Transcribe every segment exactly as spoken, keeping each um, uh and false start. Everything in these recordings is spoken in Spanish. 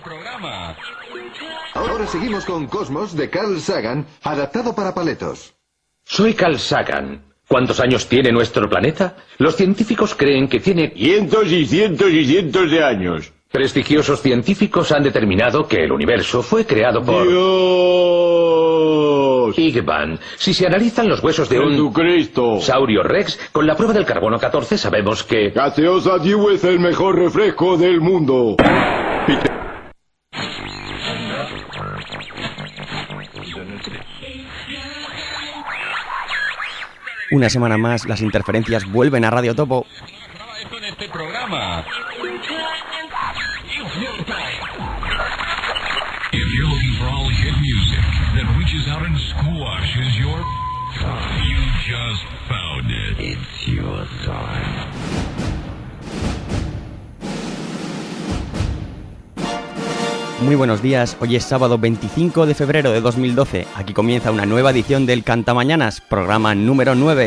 programa. Ahora seguimos con Cosmos de Carl Sagan, adaptado para paletos. Soy Carl Sagan. ¿Cuántos años tiene nuestro planeta? Los científicos creen que tiene cientos y cientos y cientos de años. Prestigiosos científicos han determinado que el universo fue creado por... ¡Dios! Big Bang. Si se analizan los huesos de un... ¡Jesucristo! Saurio Rex, con la prueba del carbono catorce sabemos que... Gaseosa Dew es el mejor refresco del mundo. Una semana más, las interferencias vuelven a Radio Topo. En este programa. If you're looking for all hit music that reaches out and squashes your... You just found it. It's your time. Muy buenos días, hoy es sábado veinticinco de febrero de dos mil doce. Aquí comienza una nueva edición del Cantamañanas, programa número nueve.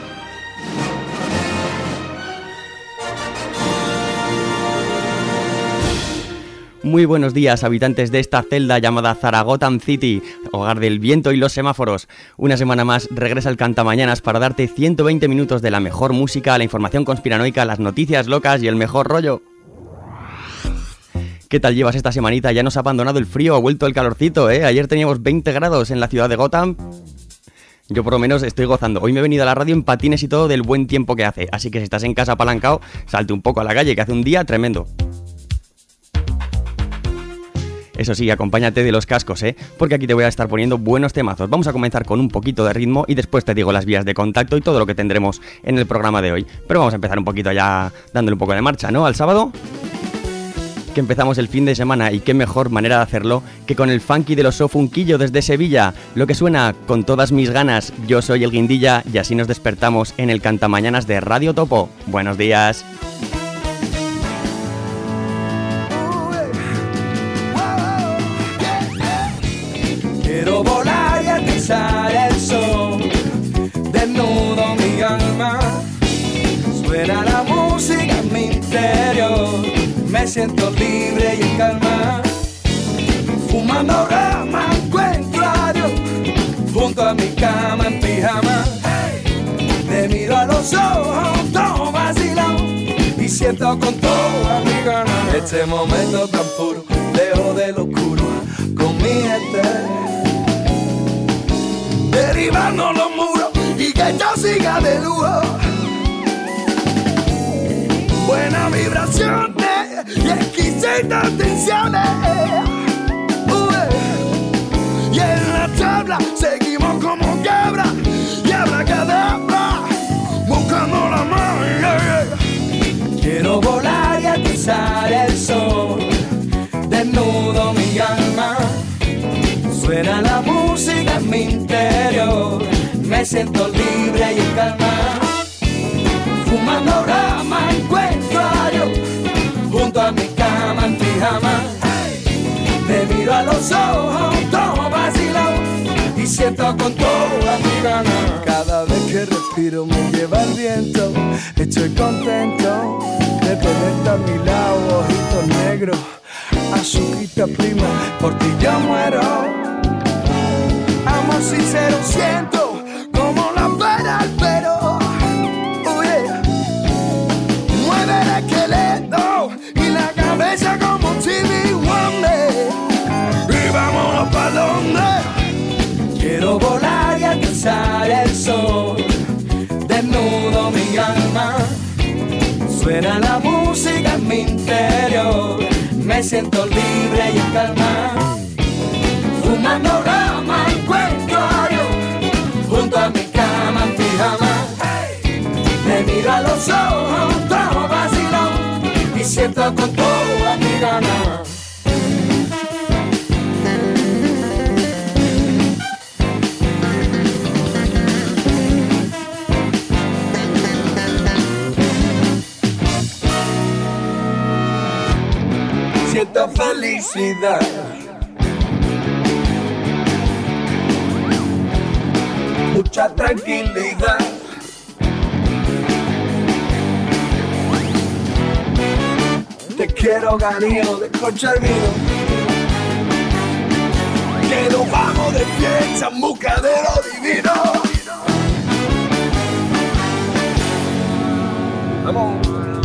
Muy buenos días, habitantes de esta celda llamada Zaragoza City, hogar del viento y los semáforos. Una semana más regresa el Cantamañanas para darte ciento veinte minutos de la mejor música, la información conspiranoica, las noticias locas y el mejor rollo. ¿Qué tal llevas esta semanita? Ya nos ha abandonado el frío, ha vuelto el calorcito, ¿eh? Ayer teníamos veinte grados en la ciudad de Gotham. Yo por lo menos estoy gozando. Hoy me he venido a la radio en patines y todo del buen tiempo que hace. Así que si estás en casa apalancado, salte un poco a la calle que hace un día tremendo. Eso sí, acompáñate de los cascos, ¿eh? Porque aquí te voy a estar poniendo buenos temazos. Vamos a comenzar con un poquito de ritmo y después te digo las vías de contacto y todo lo que tendremos en el programa de hoy. Pero vamos a empezar un poquito ya dándole un poco de marcha, ¿no? Al sábado, que empezamos el fin de semana, y qué mejor manera de hacerlo que con el funky de los Sofunquillo desde Sevilla. Lo que suena con todas mis ganas. Yo soy el Guindilla y así nos despertamos en el Cantamañanas de Radio Topo. Buenos días. Quiero volar y atizar el sol, desnudo mi alma, suena la música en mi interior, me siento libre y en calma, fumando rama encuentro a Dios, junto a mi cama en pijama, te miro a los ojos, todo vacilado, y siento con toda mi gana, este momento tan puro, lejos de lo oscuro, con mi gente. Derribando los muros y que yo siga de lujo. Buenas vibraciones y exquisitas tensiones. Uy. Y en la tabla seguimos como cabra y abracadabra, buscando la magia. Quiero volar y atizar el sol, desnudo mi alma. Suena la música en mi interior, me siento libre y en calma. Fumando rama encuentro a Dios, junto a mi cama en pijama. Te miro a los ojos, todo vacilado, y siento con toda mi gana. Cada vez que respiro me lleva el viento, estoy contento de tenerte a mi lado, ojitos negros, azuquita prima, por ti yo muero. Amor sincero siento como la pena al pero. Oh yeah. Mueve el esqueleto y la cabeza como un T V Wonder. Y vámonos pa' donde. Quiero volar y alcanzar el sol, desnudo mi alma. Suena la música en mi interior, me siento libre y en calma. Fumando rama encuentro a Dios, junto a mi cama en pijama. Me miro a los ojos, todo vacilón, y siento con toda mi gana. Siento felicidad, mucha tranquilidad. Te quiero, cariño, de coche al vino. que nos vamos de fiesta en busca de lo divino. Vamos.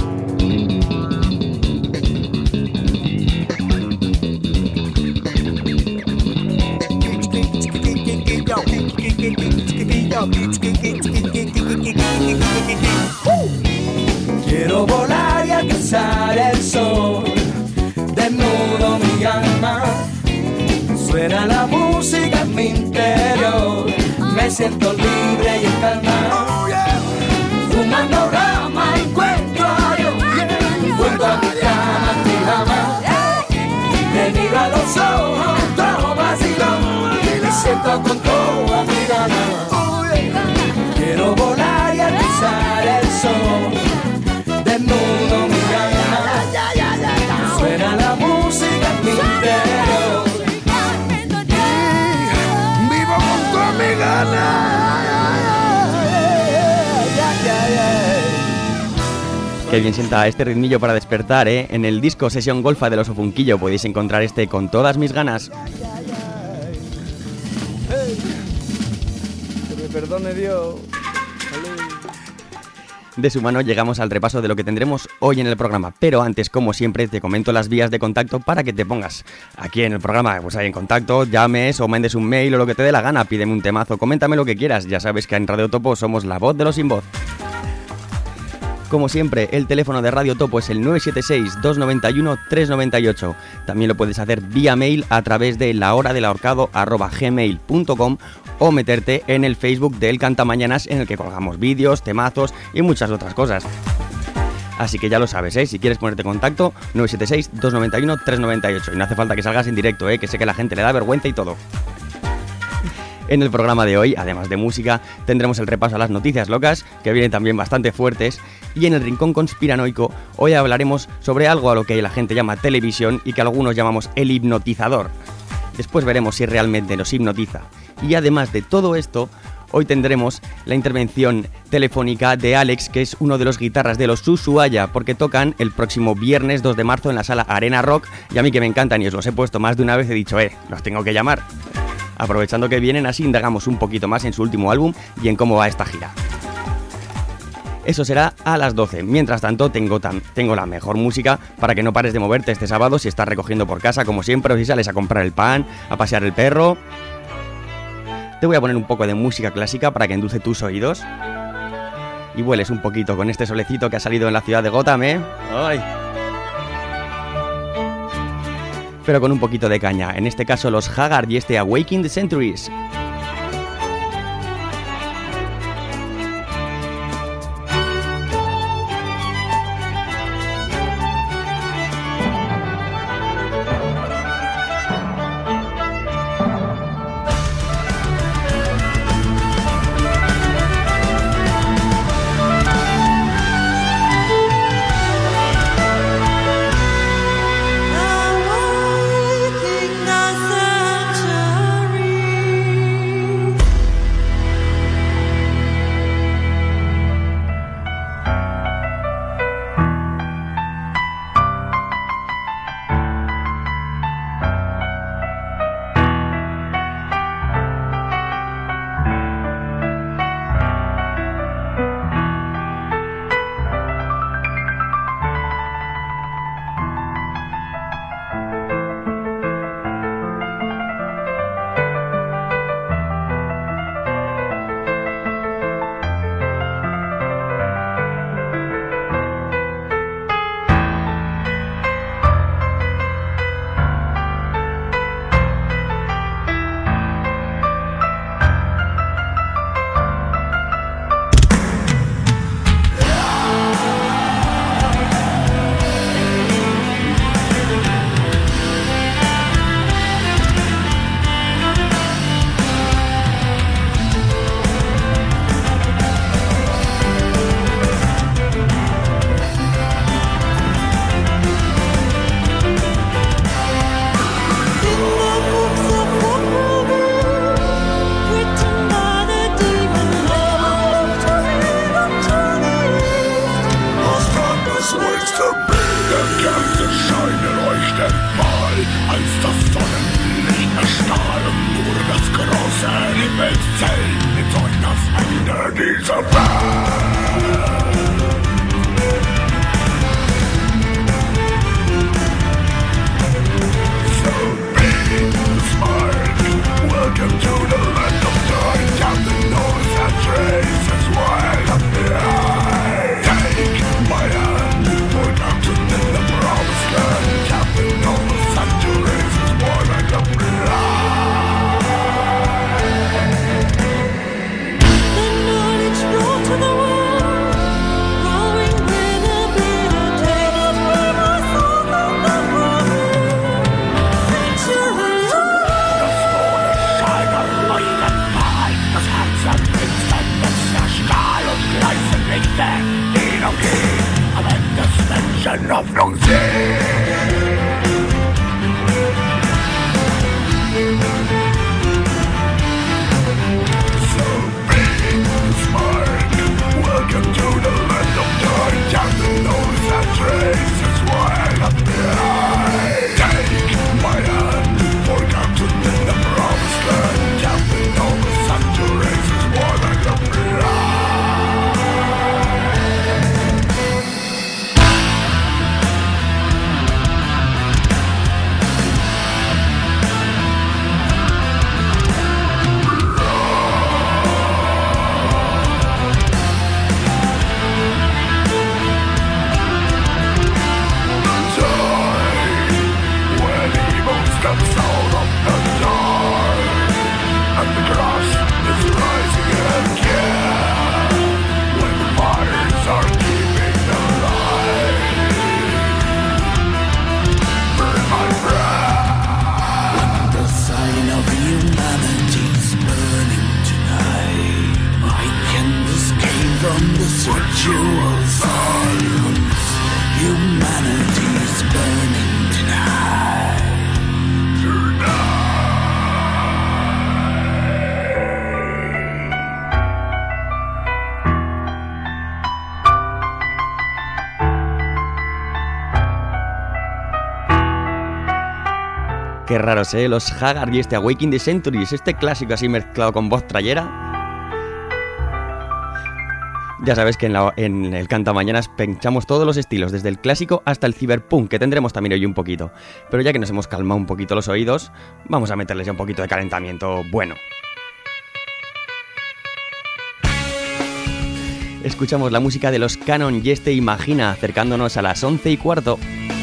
Quiero volar y alcanzar el sol, desnudo mi alma, suena la música en mi interior, me siento libre y en calma, fumando rama encuentro a Dios, vuelvo a mi cama en pijama, me miro a los ojos, todo vacilón, me siento con toda mi gana, quiero volar y alcanzar el sol, desnudo mi alma, suena la música en mi interior, vivo con toda mi gana. Qué bien sienta este ritmillo para despertar, ¿eh? En el disco Sesión Golfa de los Ofunquillo podéis encontrar este Con Todas Mis Ganas. Que me perdone Dios. De su mano llegamos al repaso de lo que tendremos hoy en el programa, pero antes, como siempre, te comento las vías de contacto para que te pongas aquí en el programa, pues ahí en contacto, llames o mandes un mail o lo que te dé la gana, pídeme un temazo, coméntame lo que quieras, ya sabes que en Radio Topo somos la voz de los sin voz. Como siempre, el teléfono de Radio Topo es el nueve siete seis, dos nueve uno, tres nueve ocho. También lo puedes hacer vía mail a través de lahoradelahorcado arroba gmail punto com o meterte en el Facebook de El Cantamañanas, en el que colgamos vídeos, temazos y muchas otras cosas. Así que ya lo sabes, ¿eh? Si quieres ponerte en contacto, nueve siete seis, dos nueve uno, tres nueve ocho. Y no hace falta que salgas en directo, ¿eh? Que sé que a la gente le da vergüenza y todo. En el programa de hoy, además de música, tendremos el repaso a las noticias locas, que vienen también bastante fuertes, y en el rincón conspiranoico hoy hablaremos sobre algo a lo que la gente llama televisión y que algunos llamamos el hipnotizador. Después veremos si realmente nos hipnotiza. Y además de todo esto, hoy tendremos la intervención telefónica de Alex, que es uno de los guitarras de los Ushuaia, porque tocan el próximo viernes dos de marzo en la sala Arena Rock, y a mí que me encantan y os los he puesto más de una vez, he dicho, eh, los tengo que llamar. Aprovechando que vienen, así indagamos un poquito más en su último álbum y en cómo va esta gira. Eso será a las doce. Mientras tanto, tengo, tan, tengo la mejor música para que no pares de moverte este sábado si estás recogiendo por casa, como siempre, o si sales a comprar el pan, a pasear el perro. Te voy a poner un poco de música clásica para que endulce tus oídos y vueles un poquito con este solecito que ha salido en la ciudad de Gotham, ¿eh? ¡Ay! Pero con un poquito de caña, en este caso los Haggard y este Awakening the Centuries. Awakening the centuries. Qué raros, ¿eh? Los Haggard y este Awakening the Centuries, este clásico así mezclado con voz trayera. Ya sabes que en, la, en el Cantamañanas pinchamos todos los estilos, desde el clásico hasta el cyberpunk, que tendremos también hoy un poquito. Pero ya que nos hemos calmado un poquito los oídos, vamos a meterles ya un poquito de calentamiento bueno. Escuchamos la música de los Canon y este Imagina, acercándonos a las once y cuarto.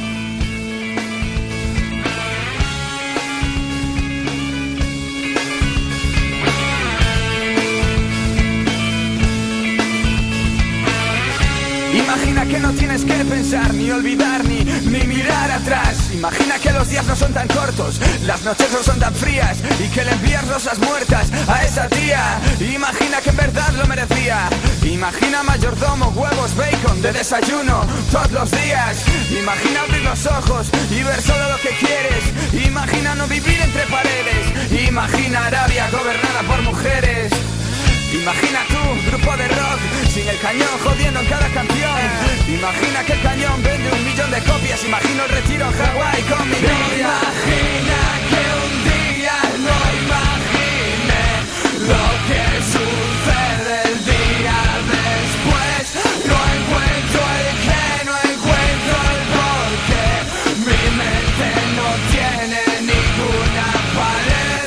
Imagina que no tienes que pensar, ni olvidar, ni, ni mirar atrás. Imagina que los días no son tan cortos, las noches no son tan frías, y que le envías rosas muertas a esa tía. Imagina que en verdad lo merecía. Imagina mayordomo, huevos, bacon de desayuno todos los días. Imagina abrir los ojos y ver solo lo que quieres. Imagina no vivir entre paredes. Imagina Arabia gobernada por mujeres. Imagina tú, grupo de rock, sin el cañón jodiendo en cada canción. Imagina que el cañón vende un millón de copias. Imagino el retiro en Hawái con mi novia. Imagina que un día no imagine lo que sucede el día después. No encuentro el qué, no encuentro el por qué. Mi mente no tiene ninguna pared.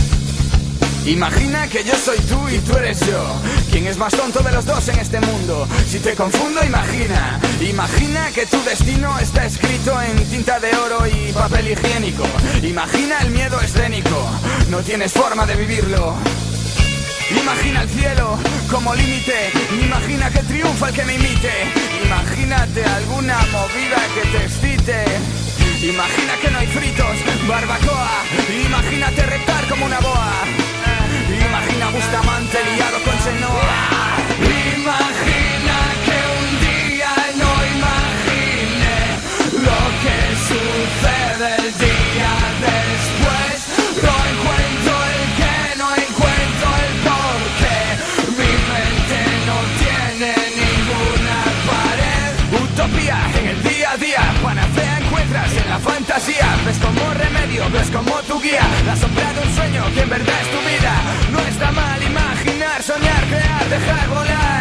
Imagina que yo soy tú y tú eres yo. ¿Quién es más tonto de los dos en este mundo? Si te confundo, imagina. Imagina que tu destino está escrito en tinta de oro y papel higiénico. Imagina el miedo escénico. No tienes forma de vivirlo. Imagina el cielo como límite. Imagina que triunfa el que me imite. Imagínate alguna movida que te excite. Imagina que no hay fritos, barbacoa. Imagínate reptar como una boa. Imagina Bustamante liado con Chenoa. Imagina que un día no imagine lo que sucede el día después. No encuentro el qué, no encuentro el por qué. Mi mente no tiene ninguna pared. Utopía en el día a día, panacea encuentras en la fantasía. Ves como remedio, ves como tu guía. La sombra de un sueño que en verdad es tu vida. No está mal imaginar, soñar, crear, dejar volar.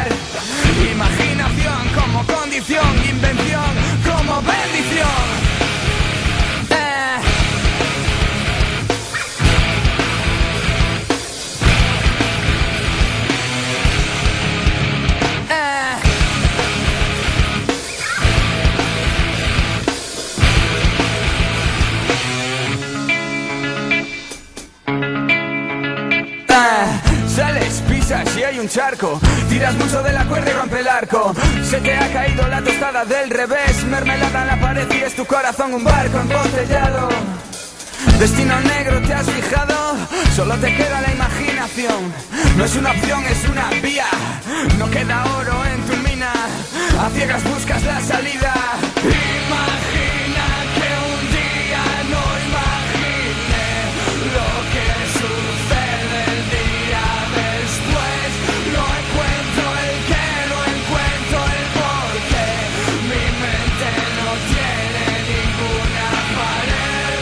pisas y hay un charco. Tiras mucho de la cuerda y rompe el arco. Se te ha caído la tostada del revés. Mermelada en la pared y es tu corazón un barco embotellado. Destino negro, ¿te has fijado? Solo te queda la imaginación. No es una opción, es una vía. No queda oro en tu mina. A ciegas buscas la salida. Imagina que un día no imagine lo que sucede el día después. No encuentro el qué, no encuentro el por qué. Mi mente no tiene ninguna pared.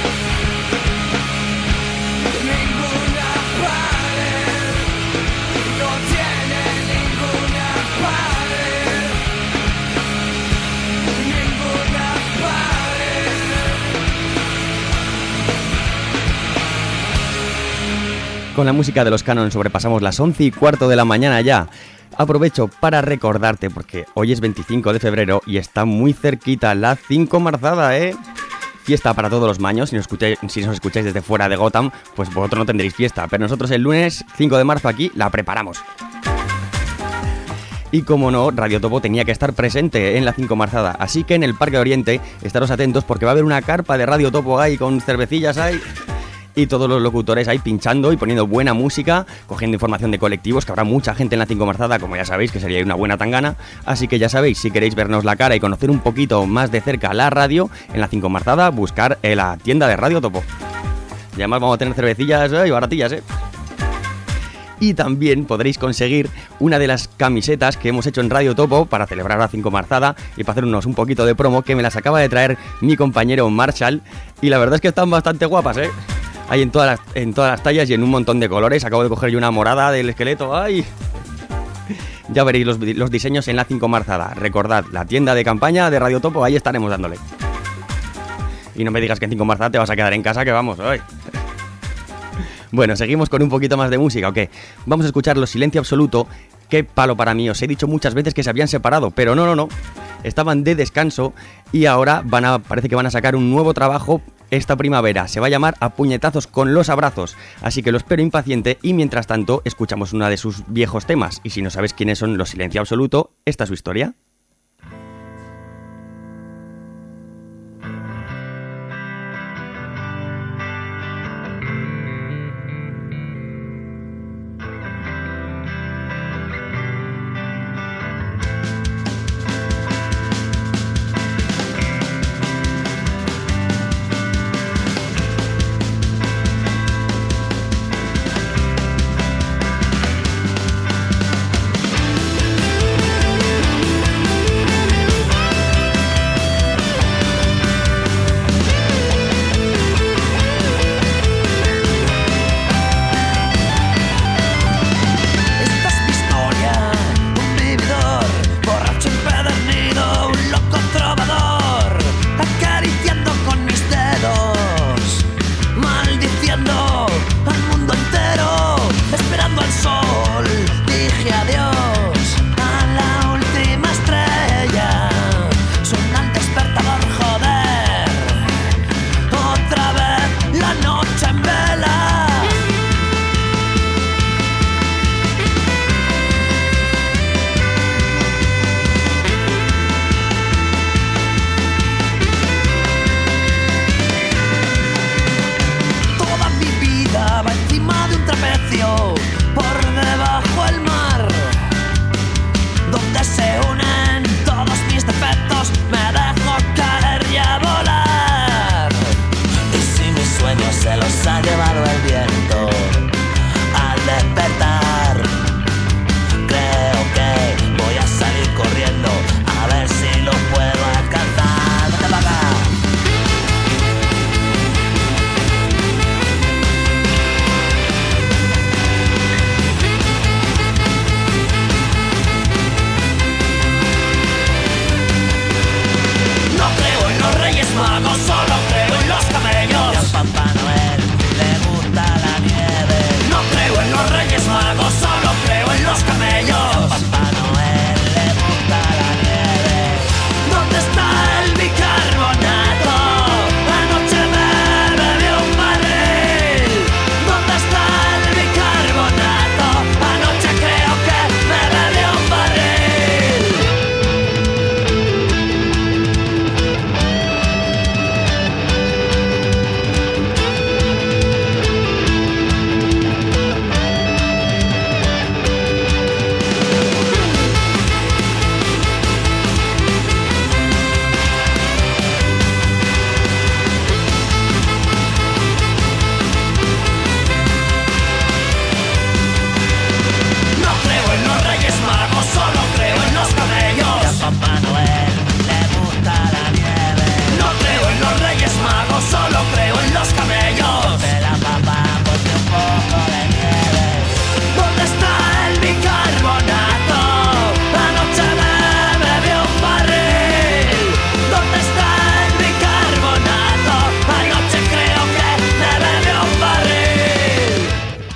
Ninguna pared. No tiene ninguna pared. Ninguna pared. Con la música de los Canon sobrepasamos las once y cuarto de la mañana ya. Aprovecho para recordarte, porque hoy es veinticinco de febrero y está muy cerquita la cinco marzada, ¿eh? Fiesta para todos los maños. Si nos escucháis, si nos escucháis desde fuera de Gotham, pues vosotros no tendréis fiesta, pero nosotros el lunes cinco de marzo aquí la preparamos. Y como no, Radio Topo tenía que estar presente en la cinco marzada, así que en el Parque Oriente estaros atentos porque va a haber una carpa de Radio Topo ahí con cervecillas ahí y todos los locutores ahí pinchando y poniendo buena música, cogiendo información de colectivos, que habrá mucha gente en la cinco marzada, como ya sabéis, que sería una buena tangana. Así que ya sabéis, si queréis vernos la cara y conocer un poquito más de cerca la radio, en la cinco marzada, buscar en la tienda de Radio Topo. Y además vamos a tener cervecillas y baratillas, ¿eh? Y también podréis conseguir una de las camisetas que hemos hecho en Radio Topo para celebrar la cinco marzada y para hacernos un poquito de promo, que me las acaba de traer mi compañero Marshall. Y la verdad es que están bastante guapas, ¿eh? Hay en todas las, en todas las tallas y en un montón de colores. Acabo de coger yo una morada del esqueleto. ¡Ay! Ya veréis los, los diseños en la cinco marzada. Recordad, la tienda de campaña de Radio Topo, ahí estaremos dándole. Y no me digas que en cinco marzada te vas a quedar en casa, que vamos. ¡Ay! Bueno, seguimos con un poquito más de música, ¿ok? Vamos a escuchar Los Silencio Absoluto. Qué palo para mí. Os he dicho muchas veces que se habían separado, pero no, no, no. Estaban de descanso y ahora van a, parece que van a sacar un nuevo trabajo esta primavera. Se va a llamar A Puñetazos con los Abrazos, así que lo espero impaciente y mientras tanto escuchamos uno de sus viejos temas. Y si no sabes quiénes son Los Silencio Absoluto, esta es su historia. Magos, solo creo en los camellos. Y al Papá Noel le gusta la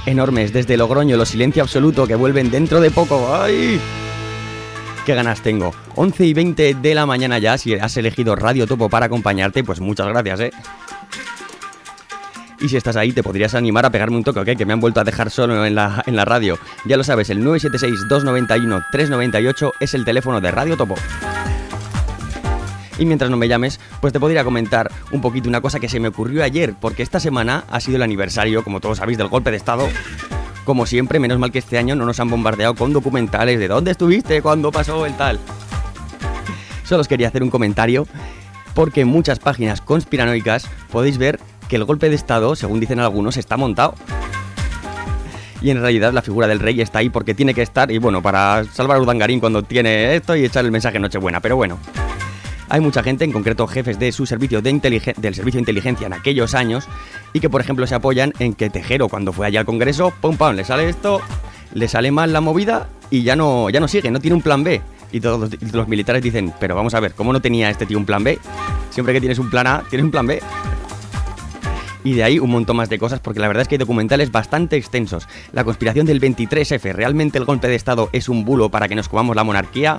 enormes desde Logroño, los Silencio Absoluto, que vuelven dentro de poco. ¡Ay! ¡Qué ganas tengo! once y veinte de la mañana ya. Si has elegido Radio Topo para acompañarte, pues muchas gracias, ¿eh? Y si estás ahí, te podrías animar a pegarme un toque, ¿ok? Que me han vuelto a dejar solo en la, en la radio. Ya lo sabes, el nueve siete seis, dos nueve uno, tres nueve ocho es el teléfono de Radio Topo. Y mientras no me llames, pues te podría comentar un poquito una cosa que se me ocurrió ayer, porque esta semana ha sido el aniversario, como todos sabéis, del golpe de estado. Como siempre, menos mal que este año no nos han bombardeado con documentales de dónde estuviste, cuándo pasó el tal. Solo os quería hacer un comentario, porque en muchas páginas conspiranoicas podéis ver que el golpe de estado, según dicen algunos, está montado. Y en realidad la figura del rey está ahí porque tiene que estar, y bueno, para salvar a Urdangarín cuando tiene esto y echar el mensaje Nochebuena, pero bueno. Hay mucha gente, en concreto jefes de su servicio de inteligen- del servicio de inteligencia en aquellos años, y que por ejemplo se apoyan en que Tejero, cuando fue allá al Congreso, pum pam, le sale esto, le sale mal la movida y ya no, ya no sigue, no tiene un plan B. Y todos los, y los militares dicen, pero vamos a ver, ¿cómo no tenía este tío un plan B? Siempre que tienes un plan A, tienes un plan B. Y de ahí un montón más de cosas, porque la verdad es que hay documentales bastante extensos. La conspiración del veintitrés efe, ¿realmente el golpe de estado es un bulo para que nos comamos la monarquía?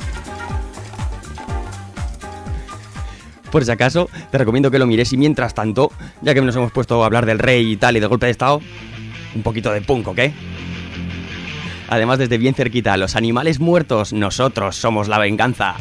Por si acaso, te recomiendo que lo mires y mientras tanto, ya que nos hemos puesto a hablar del rey y tal y del golpe de estado, un poquito de punk, ¿ok? Además, desde bien cerquita, los animales muertos, nosotros somos la venganza.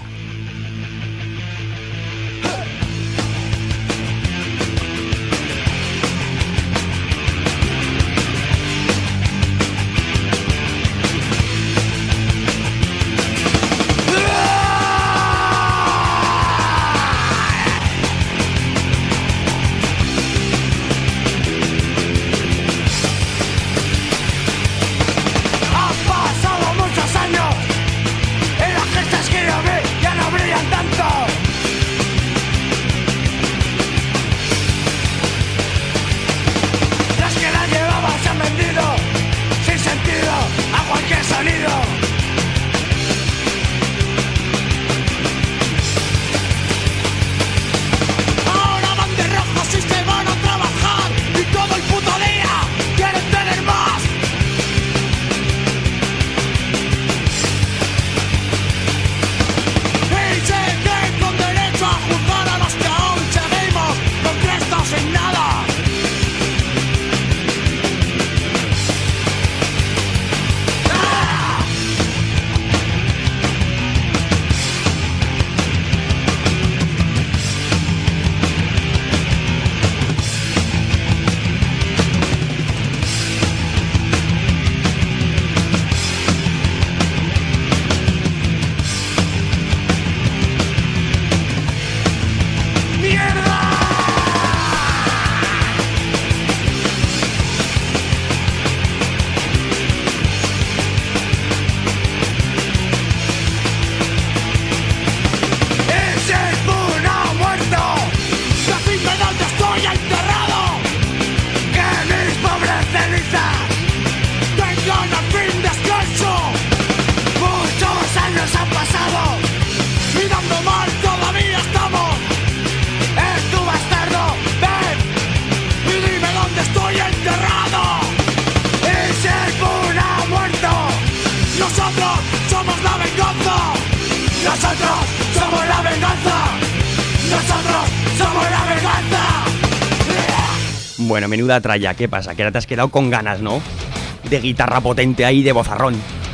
Bueno, menuda tralla, ¿qué pasa? Que ahora te has quedado con ganas, ¿no? De guitarra potente ahí, de vozarrón.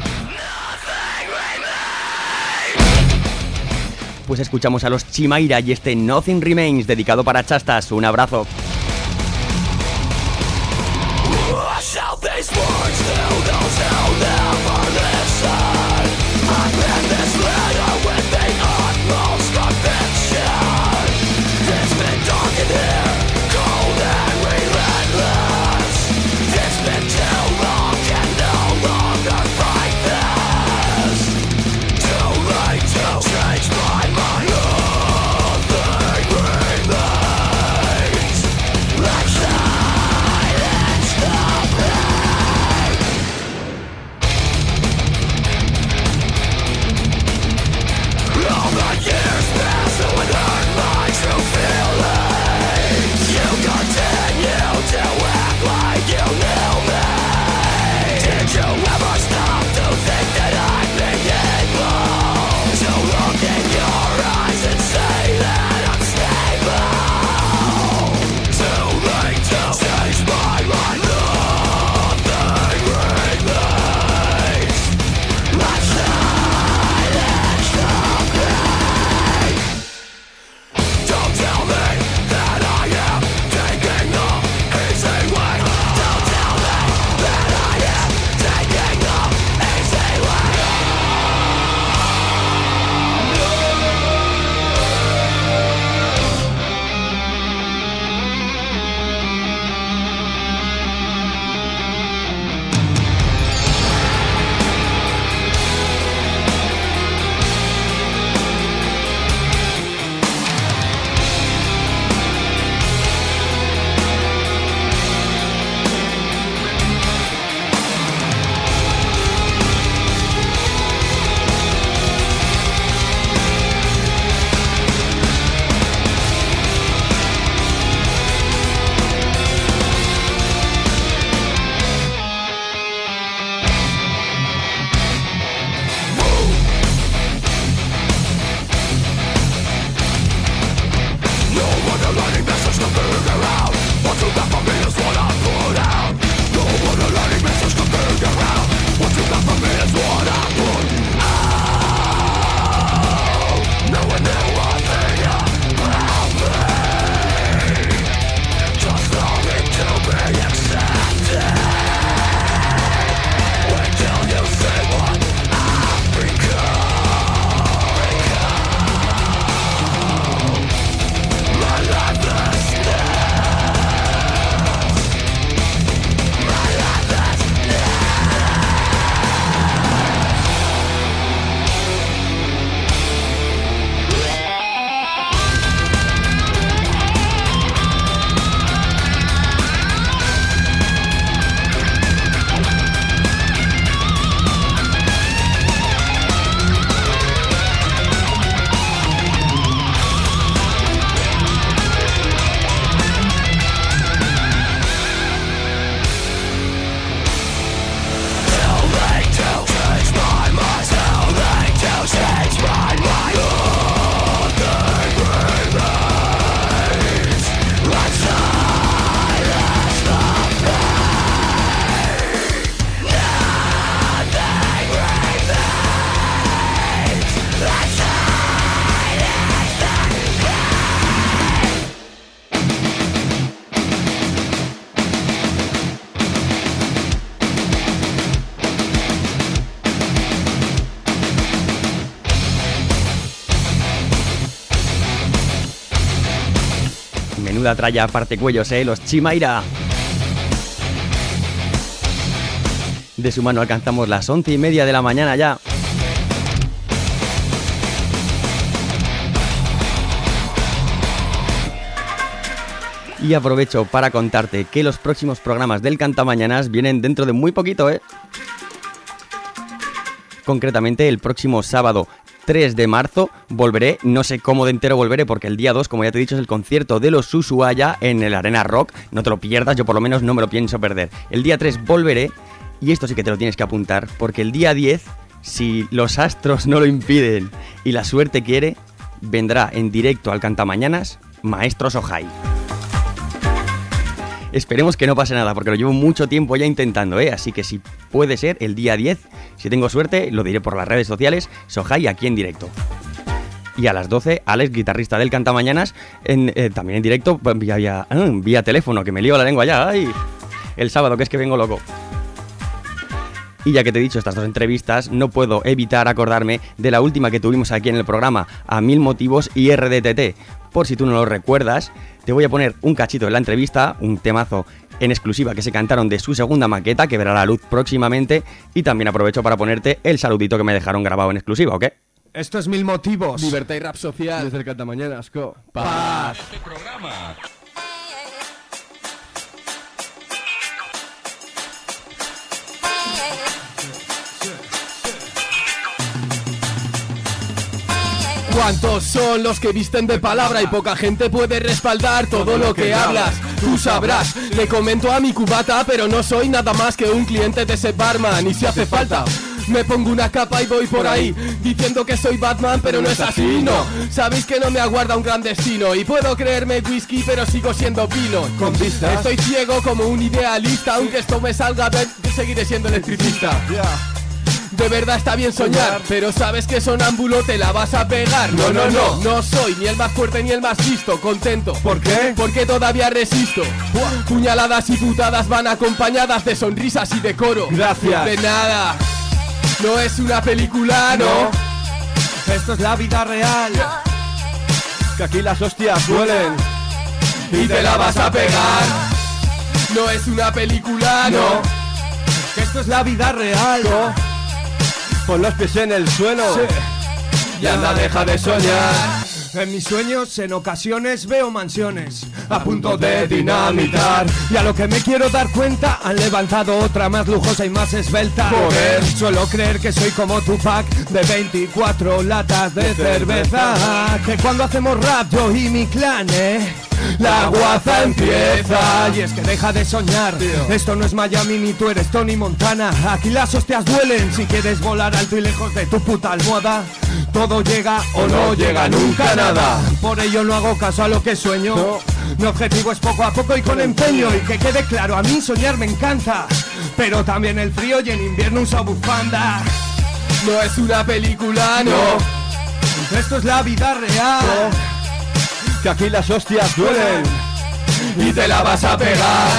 Pues escuchamos a los Chimaira y este Nothing Remains, dedicado para Chastas. Un abrazo. Change my mind, nothing remains. Menuda tralla, parte cuellos, eh, los Chimaira. De su mano alcanzamos las once y media de la mañana ya. Y aprovecho para contarte que los próximos programas del Cantamañanas vienen dentro de muy poquito, ¿eh? Concretamente el próximo sábado tres de marzo volveré, no sé cómo de entero volveré porque el día dos, como ya te he dicho, es el concierto de los Ushuaia en el Arena Rock. No te lo pierdas, yo por lo menos no me lo pienso perder. El día tres volveré y esto sí que te lo tienes que apuntar porque el día diez, si los astros no lo impiden y la suerte quiere, vendrá en directo al Cantamañanas Maestro Sohai. Esperemos que no pase nada, porque lo llevo mucho tiempo ya intentando, ¿eh? Así que si puede ser, el día diez, si tengo suerte, lo diré por las redes sociales, Sohai aquí en directo. Y a las doce, Alex, guitarrista del Cantamañanas, en, eh, también en directo, vía, vía, uh, vía teléfono, que me lío la lengua ya, ¡ay! El sábado, que es que vengo loco. Y ya que te he dicho estas dos entrevistas, no puedo evitar acordarme de la última que tuvimos aquí en el programa, A Mil Motivos y R D T T. Por si tú no lo recuerdas, te voy a poner un cachito de la entrevista, un temazo en exclusiva que se cantaron de su segunda maqueta, que verá la luz próximamente, y también aprovecho para ponerte el saludito que me dejaron grabado en exclusiva, ¿ok? Esto es Mil Motivos. Libertad y rap social. Desde el Cantamañanas, co. Paz. Este programa. ¿Cuántos son los que visten de palabra y poca gente puede respaldar todo lo que hablas? Tú sabrás, le comento a mi cubata, pero no soy nada más que un cliente de ese barman. Y si hace falta, me pongo una capa y voy por ahí diciendo que soy Batman, pero no es así, no. Sabéis que no me aguarda un gran destino y puedo creerme whisky, pero sigo siendo vino. Con vistas, estoy ciego como un idealista, aunque esto me salga bien, yo seguiré siendo electricista. De verdad está bien soñar, pero sabes que sonámbulo te la vas a pegar. No, no, no, no soy ni el más fuerte ni el más listo. Contento, ¿por qué? Porque todavía resisto. Puñaladas y putadas van acompañadas de sonrisas y decoro. Gracias. De nada. No es una película, no. Esto es la vida real. Que aquí las hostias duelen y te la vas a pegar. No es una película, no. Que esto es la vida real. No. Con los pies en el suelo, sí. Y anda, deja de soñar. En mis sueños en ocasiones veo mansiones a punto de dinamitar, y a lo que me quiero dar cuenta han levantado otra más lujosa y más esbelta. Joder, suelo creer que soy como Tupac, de veinticuatro latas de cerveza, que cuando hacemos rap yo y mi clan, eh la guaza empieza. Y es que deja de soñar, tío. Esto no es Miami ni tú eres Tony Montana. Aquí las hostias duelen si quieres volar alto y lejos de tu puta almohada. Todo llega o no llega nunca nada. Por ello no hago caso a lo que sueño, no. Mi objetivo es poco a poco y con empeño. Y que quede claro, a mí soñar me encanta, pero también el frío y en invierno uso bufanda. No es una película, no, no. Esto es la vida real, no. Que aquí las hostias duelen y te la vas a pegar.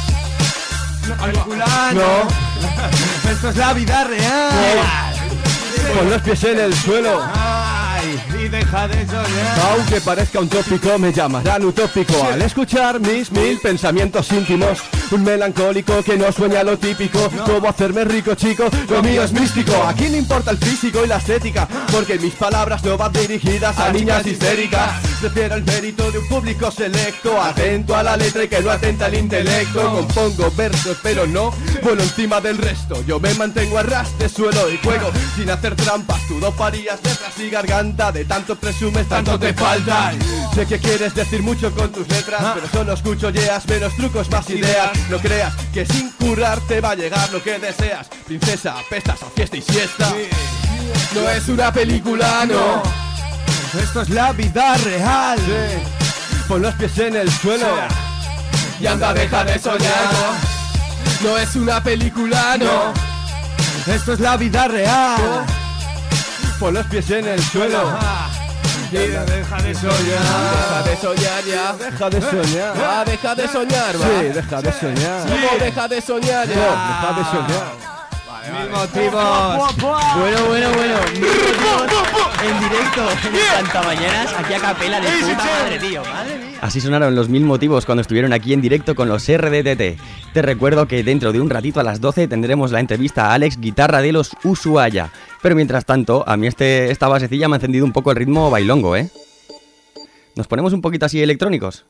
No, no. Esto es la vida real, no. Con los pies en el suelo. Ay, y deja de soñar. Aunque parezca un tópico, me llamarán utópico, sí. Al escuchar mis mil pensamientos íntimos. Un melancólico que no sueña lo típico, no. Cómo hacerme rico, chico, lo mío es místico. Aquí no importa el físico y la estética, porque mis palabras no van dirigidas a niñas histéricas. Prefiero el mérito de un público selecto, atento a la letra y que no atenta al intelecto. Compongo versos pero no vuelo encima del resto. Yo me mantengo a ras de suelo y juego sin hacer trampas. Tú doparías letras y garganta, de tanto presumes, tanto te falta. Sé que quieres decir mucho con tus letras, pero solo escucho yeas, menos trucos, más ideas. No creas que sin currar te va a llegar lo que deseas. Princesa, pestas a fiesta y siesta. No es una película, no. Esto es la vida real, sí. Pon los pies en el suelo, sí. Y anda, deja de soñar. No es una película, no. Esto es la vida real, sí. Pon los pies en el suelo, y deja de soñar. Deja de soñar ya. Deja de soñar. Ah, deja de soñar, va. Sí, deja de soñar. ¿Cómo deja de soñar ya? No, deja de soñar. Mil motivos. Bueno, bueno, bueno. Mil motivos en directo en el Cantamañanas, aquí a capela de puta madre, tío. Madre mía. Así sonaron los Mil Motivos cuando estuvieron aquí en directo con los R D T T. Te recuerdo que dentro de un ratito a las doce tendremos la entrevista a Alex, guitarra de los Ushuaia. Pero mientras tanto, a mí este, esta basecilla me ha encendido un poco el ritmo bailongo, ¿eh? ¿Nos ponemos un poquito así electrónicos?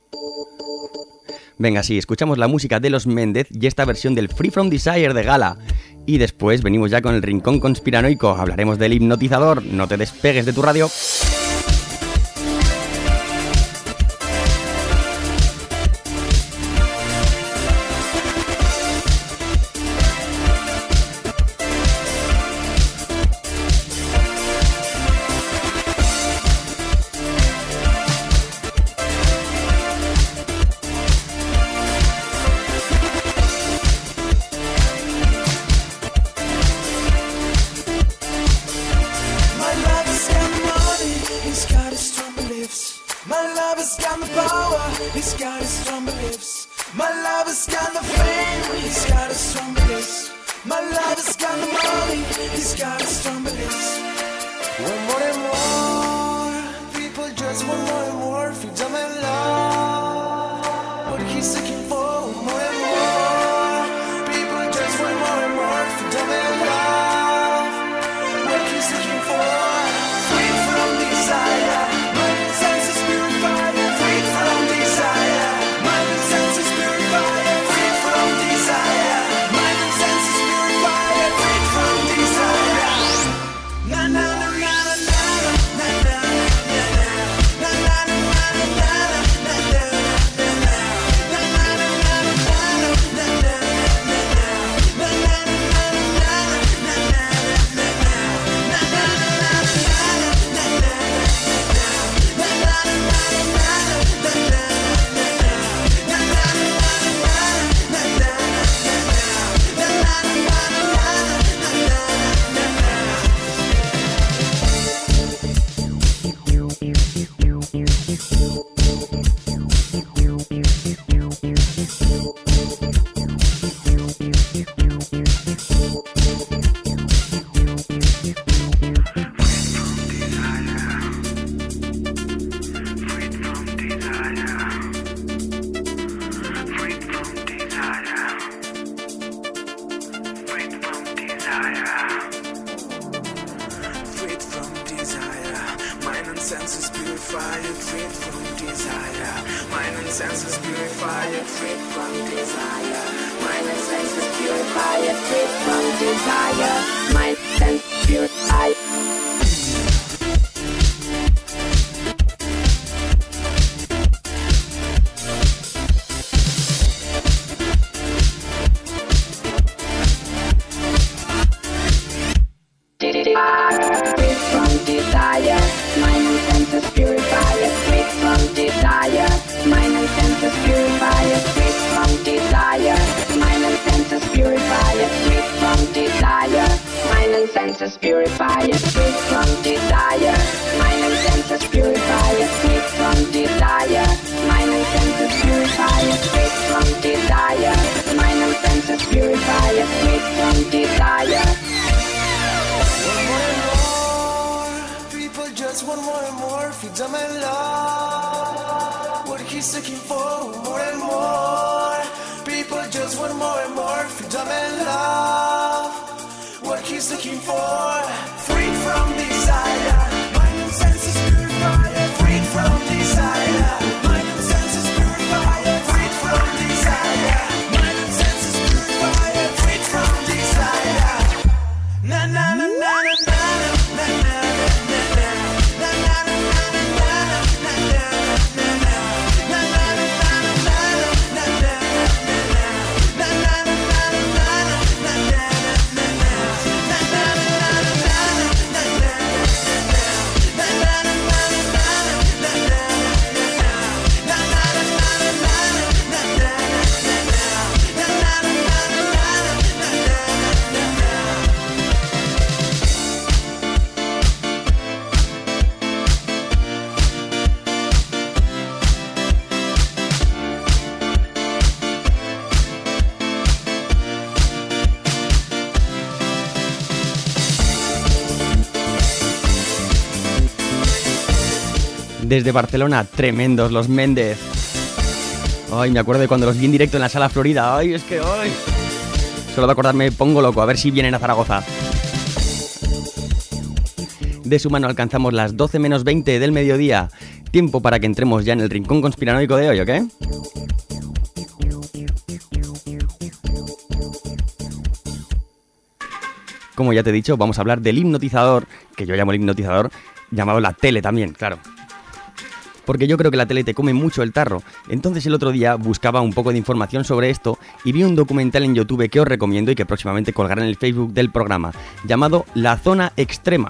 Venga, sí, escuchamos la música de los Méndez y esta versión del Free From Desire de Gala. Y después venimos ya con el Rincón Conspiranoico. Hablaremos del hipnotizador. No te despegues de tu radio. Desde Barcelona, tremendos los Méndez. Ay, me acuerdo de cuando los vi en directo en la Sala Florida. Ay, es que... Ay. Solo de acordarme pongo loco, a ver si vienen a Zaragoza. De su mano alcanzamos las doce menos veinte del mediodía. Tiempo para que entremos ya en el rincón conspiranoico de hoy, ¿ok? Como ya te he dicho, vamos a hablar del hipnotizador, que yo llamo el hipnotizador, llamado la tele también, claro. Porque yo creo que la tele te come mucho el tarro. Entonces el otro día buscaba un poco de información sobre esto y vi un documental en YouTube que os recomiendo y que próximamente colgaré en el Facebook del programa, llamado La Zona Extrema.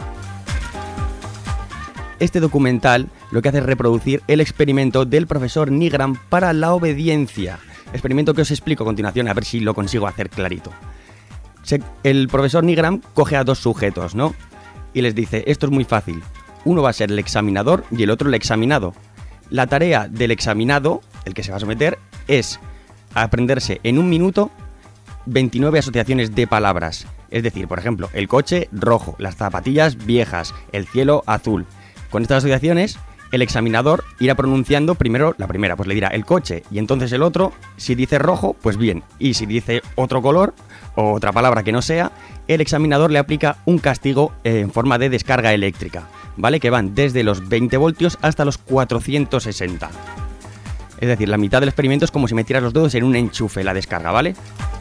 Este documental lo que hace es reproducir el experimento del profesor Nigram para la obediencia. Experimento que os explico a continuación, a ver si lo consigo hacer clarito. Se, el profesor Nigram coge a dos sujetos, ¿no? Y les dice, esto es muy fácil. Uno va a ser el examinador y el otro el examinado. La tarea del examinado, el que se va a someter, es aprenderse en un minuto veintinueve asociaciones de palabras. Es decir, por ejemplo, el coche rojo, las zapatillas viejas, el cielo azul. Con estas asociaciones, el examinador irá pronunciando primero la primera, pues le dirá el coche, y entonces el otro, si dice rojo, pues bien, y si dice otro color o otra palabra que no sea, el examinador le aplica un castigo en forma de descarga eléctrica, ¿vale? Que van desde los veinte voltios hasta los cuatrocientos sesenta. Es decir, la mitad del experimento es como si metieras los dedos en un enchufe, la descarga, ¿vale?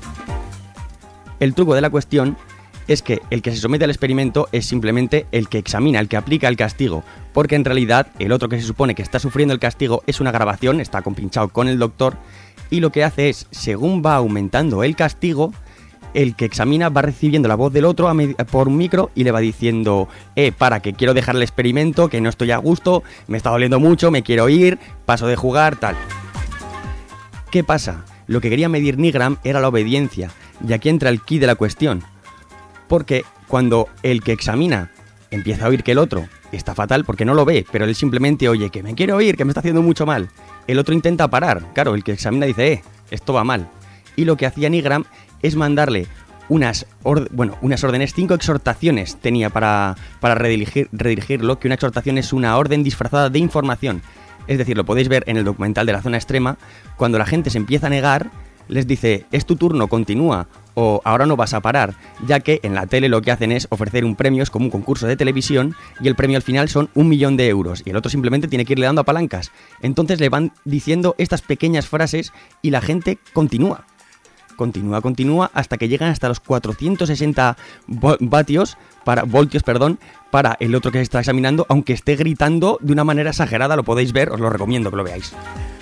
El truco de la cuestión es que el que se somete al experimento es simplemente el que examina, el que aplica el castigo, porque en realidad el otro que se supone que está sufriendo el castigo es una grabación, está compinchado con el doctor, y lo que hace es, según va aumentando el castigo, el que examina va recibiendo la voz del otro a med- por un micro y le va diciendo, eh, para, que quiero dejar el experimento, que no estoy a gusto, me está doliendo mucho, me quiero ir, paso de jugar, tal. ¿Qué pasa? Lo que quería medir Nigram era la obediencia, y aquí entra el quid de la cuestión. Porque cuando el que examina empieza a oír que el otro está fatal, porque no lo ve, pero él simplemente oye que me quiero oír, que me está haciendo mucho mal, el otro intenta parar. Claro, el que examina dice, eh, esto va mal. Y lo que hacía Nigram es mandarle unas, or- bueno, unas órdenes, cinco exhortaciones tenía para, para redirigir, redirigirlo, que una exhortación es una orden disfrazada de información. Es decir, lo podéis ver en el documental de La Zona Extrema, cuando la gente se empieza a negar, les dice, es tu turno, continúa, o ahora no vas a parar, ya que en la tele lo que hacen es ofrecer un premio, es como un concurso de televisión, y el premio al final son un millón de euros, y el otro simplemente tiene que irle dando a palancas. Entonces le van diciendo estas pequeñas frases y la gente continúa. Continúa, continúa, hasta que llegan hasta los cuatrocientos sesenta vatios, para, voltios, perdón, para el otro que se está examinando, aunque esté gritando de una manera exagerada, lo podéis ver, os lo recomiendo que lo veáis.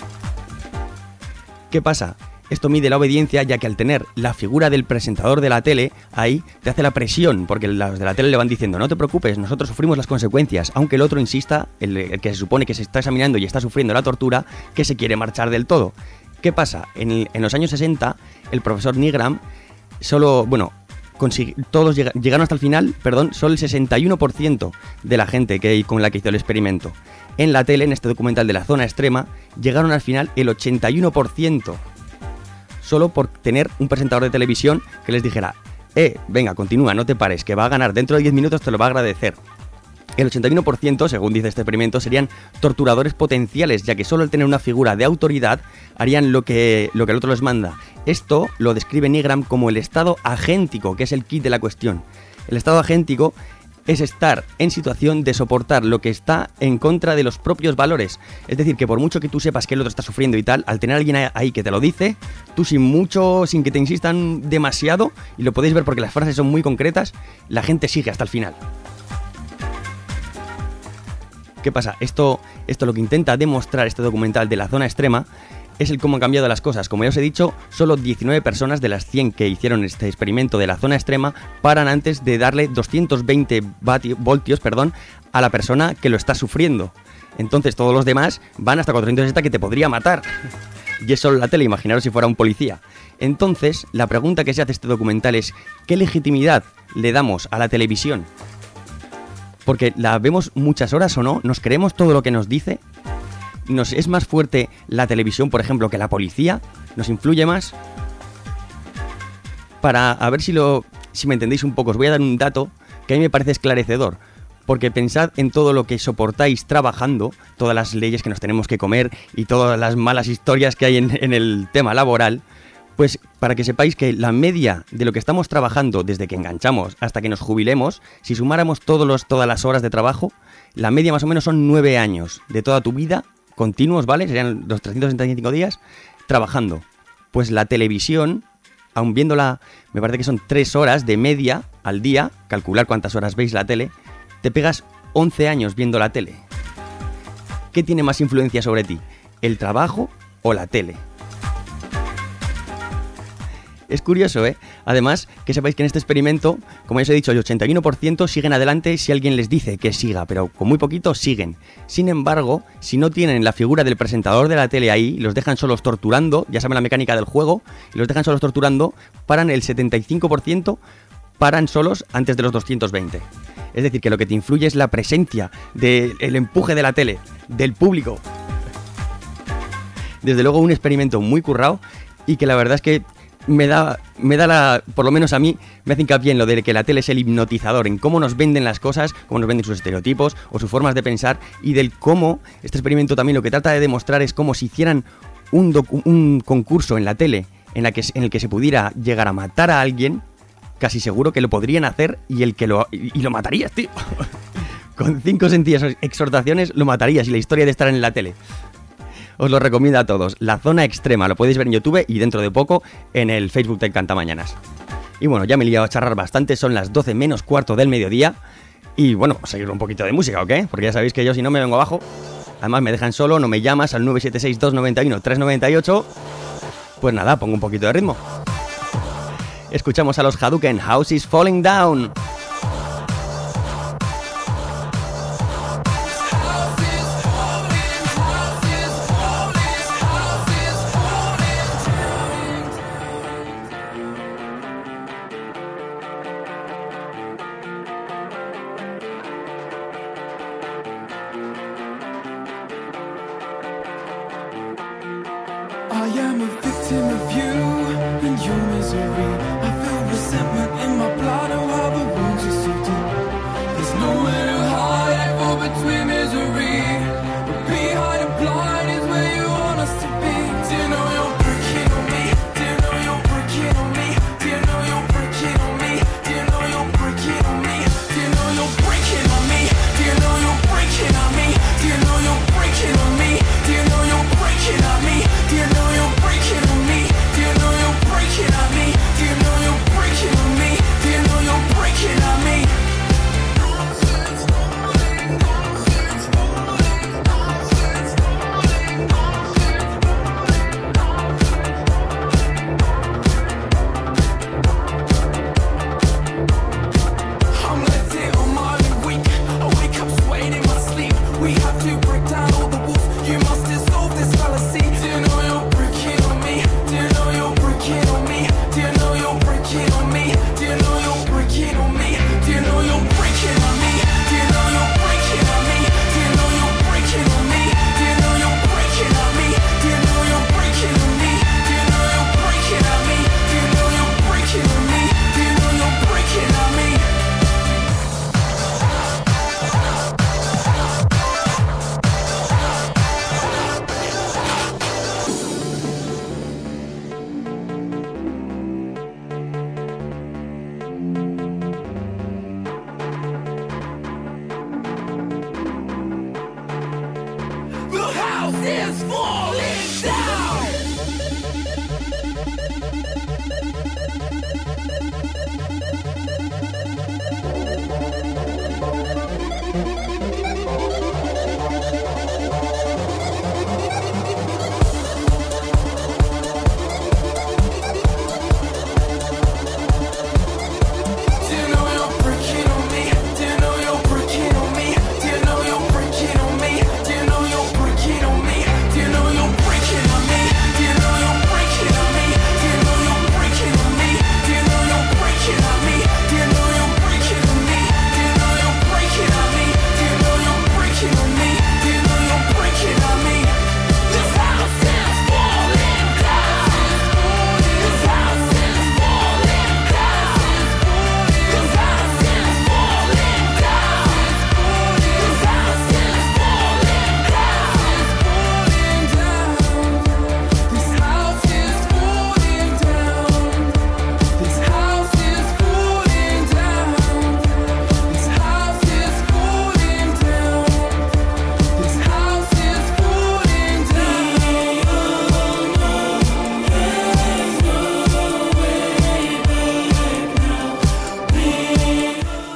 ¿Qué pasa? Esto mide la obediencia, ya que al tener la figura del presentador de la tele ahí, te hace la presión, porque los de la tele le van diciendo, no te preocupes, nosotros sufrimos las consecuencias, aunque el otro insista, el, el que se supone que se está examinando y está sufriendo la tortura, que se quiere marchar del todo. ¿Qué pasa? En, el, en los años sesenta, el profesor Nigram solo, bueno, consigue, todos lleg, llegaron hasta el final, perdón, solo el sesenta y uno por ciento de la gente que, con la que hizo el experimento. En la tele, en este documental de La Zona Extrema, llegaron al final el ochenta y uno por ciento. Solo por tener un presentador de televisión que les dijera, eh, venga, continúa, no te pares, que va a ganar, dentro de diez minutos te lo va a agradecer. El ochenta y uno por ciento, según dice este experimento, serían torturadores potenciales, ya que solo al tener una figura de autoridad harían lo que, lo que el otro les manda. Esto lo describe Nigram como el estado agéntico, que es el kit de la cuestión. El estado agéntico es estar en situación de soportar lo que está en contra de los propios valores. Es decir, que por mucho que tú sepas que el otro está sufriendo y tal, al tener a alguien ahí que te lo dice, tú sin mucho, sin que te insistan demasiado, y lo podéis ver porque las frases son muy concretas, la gente sigue hasta el final. ¿Qué pasa? Esto, esto lo que intenta demostrar este documental de La Zona Extrema es el cómo han cambiado las cosas. Como ya os he dicho, solo diecinueve personas de las cien que hicieron este experimento de La Zona Extrema paran antes de darle doscientos veinte voltios perdón, a la persona que lo está sufriendo. Entonces todos los demás van hasta cuatrocientos sesenta, que te podría matar. Y es solo la tele, imaginaros si fuera un policía. Entonces, la pregunta que se hace este documental es, ¿qué legitimidad le damos a la televisión? Porque la vemos muchas horas o no, nos creemos todo lo que nos dice. Nos es más fuerte la televisión, por ejemplo, que la policía. Nos influye más. Para a ver si lo si me entendéis un poco, os voy a dar un dato que a mí me parece esclarecedor. Porque pensad en todo lo que soportáis trabajando, todas las leyes que nos tenemos que comer y todas las malas historias que hay en, en el tema laboral, pues para que sepáis que la media de lo que estamos trabajando desde que enganchamos hasta que nos jubilemos, si sumáramos todos los, todas las horas de trabajo, la media más o menos son nueve años de toda tu vida, continuos, ¿vale? Serían los trescientos sesenta y cinco días trabajando. Pues la televisión, aun viéndola, me parece que son tres horas de media al día, calcular cuántas horas veis la tele, te pegas once años viendo la tele. ¿Qué tiene más influencia sobre ti? ¿El trabajo o la tele? Es curioso, ¿eh? Además, que sepáis que en este experimento, como ya os he dicho, el ochenta y uno por ciento siguen adelante si alguien les dice que siga, pero con muy poquito siguen. Sin embargo, si no tienen la figura del presentador de la tele ahí, los dejan solos torturando, ya saben la mecánica del juego, y los dejan solos torturando, paran el setenta y cinco por ciento, paran solos antes de los doscientos veinte. Es decir, que lo que te influye es la presencia, del empuje de la tele, del público. Desde luego un experimento muy currado y que la verdad es que me da, me da la, por lo menos a mí, me hace hincapié en lo de que la tele es el hipnotizador, en cómo nos venden las cosas, cómo nos venden sus estereotipos o sus formas de pensar, y del cómo este experimento también lo que trata de demostrar es como si hicieran un, docu- un concurso en la tele en, la que, en el que se pudiera llegar a matar a alguien, casi seguro que lo podrían hacer y el que lo y, y lo matarías, tío. Con cinco sencillas exhortaciones lo matarías, y la historia de estar en la tele. Os lo recomiendo a todos. La Zona Extrema, lo podéis ver en YouTube y dentro de poco en el Facebook del Cantamañanas. Y bueno, ya me he liado a charrar bastante, son las doce menos cuarto del mediodía. Y bueno, vamos a seguir un poquito de música, ¿ok? Porque ya sabéis que yo si no me vengo abajo, además me dejan solo, no me llamas al nueve siete seis, dos nueve uno, tres nueve ocho. Pues nada, pongo un poquito de ritmo. Escuchamos a los Hadouken, House is Falling Down. I am a victim of you and your misery. I feel resentment in my blood, oh how the wounds are so deep. There's nowhere to hide, I fall between misery. But behind a blind is where you want us to be. Do you know you're breaking on me? Do you know you're breaking on me? Do you know you're breaking on me? Do you know you're breaking on me? Do you know you're breaking on me? Do you know you're breaking on me? Do you know you're breaking on me? Do you know you're breaking on me? Do you know you're breaking on me? Do you know you're breaking on me? Do you know you're breaking on me? Do you know you're breaking on me? I'm left here on my own weak. I wake up swaying in my sleep. We have to break down all the walls. You must dissolve this fallacy. Do you know you're breaking on me? Do you know you're breaking on me? Do you know you're breaking on me? Do you know you're breaking on me? Do you know you're breaking on me? Do you know you're breaking on me? Do you know you're breaking on me? Do you know you're breaking on me? Do you know you're breaking on me? Do you know you're breaking on me? Do you know you're breaking on me? Do you know you're breaking on me? The house is falling down. Do you know you're breaking on me? Do you know you're breaking on me? Do you know you're breaking on me? Do you know you're breaking on me? Do you know you're breaking on me? Do you know you're breaking on me? Do you know you're breaking on me? Do you know you're breaking on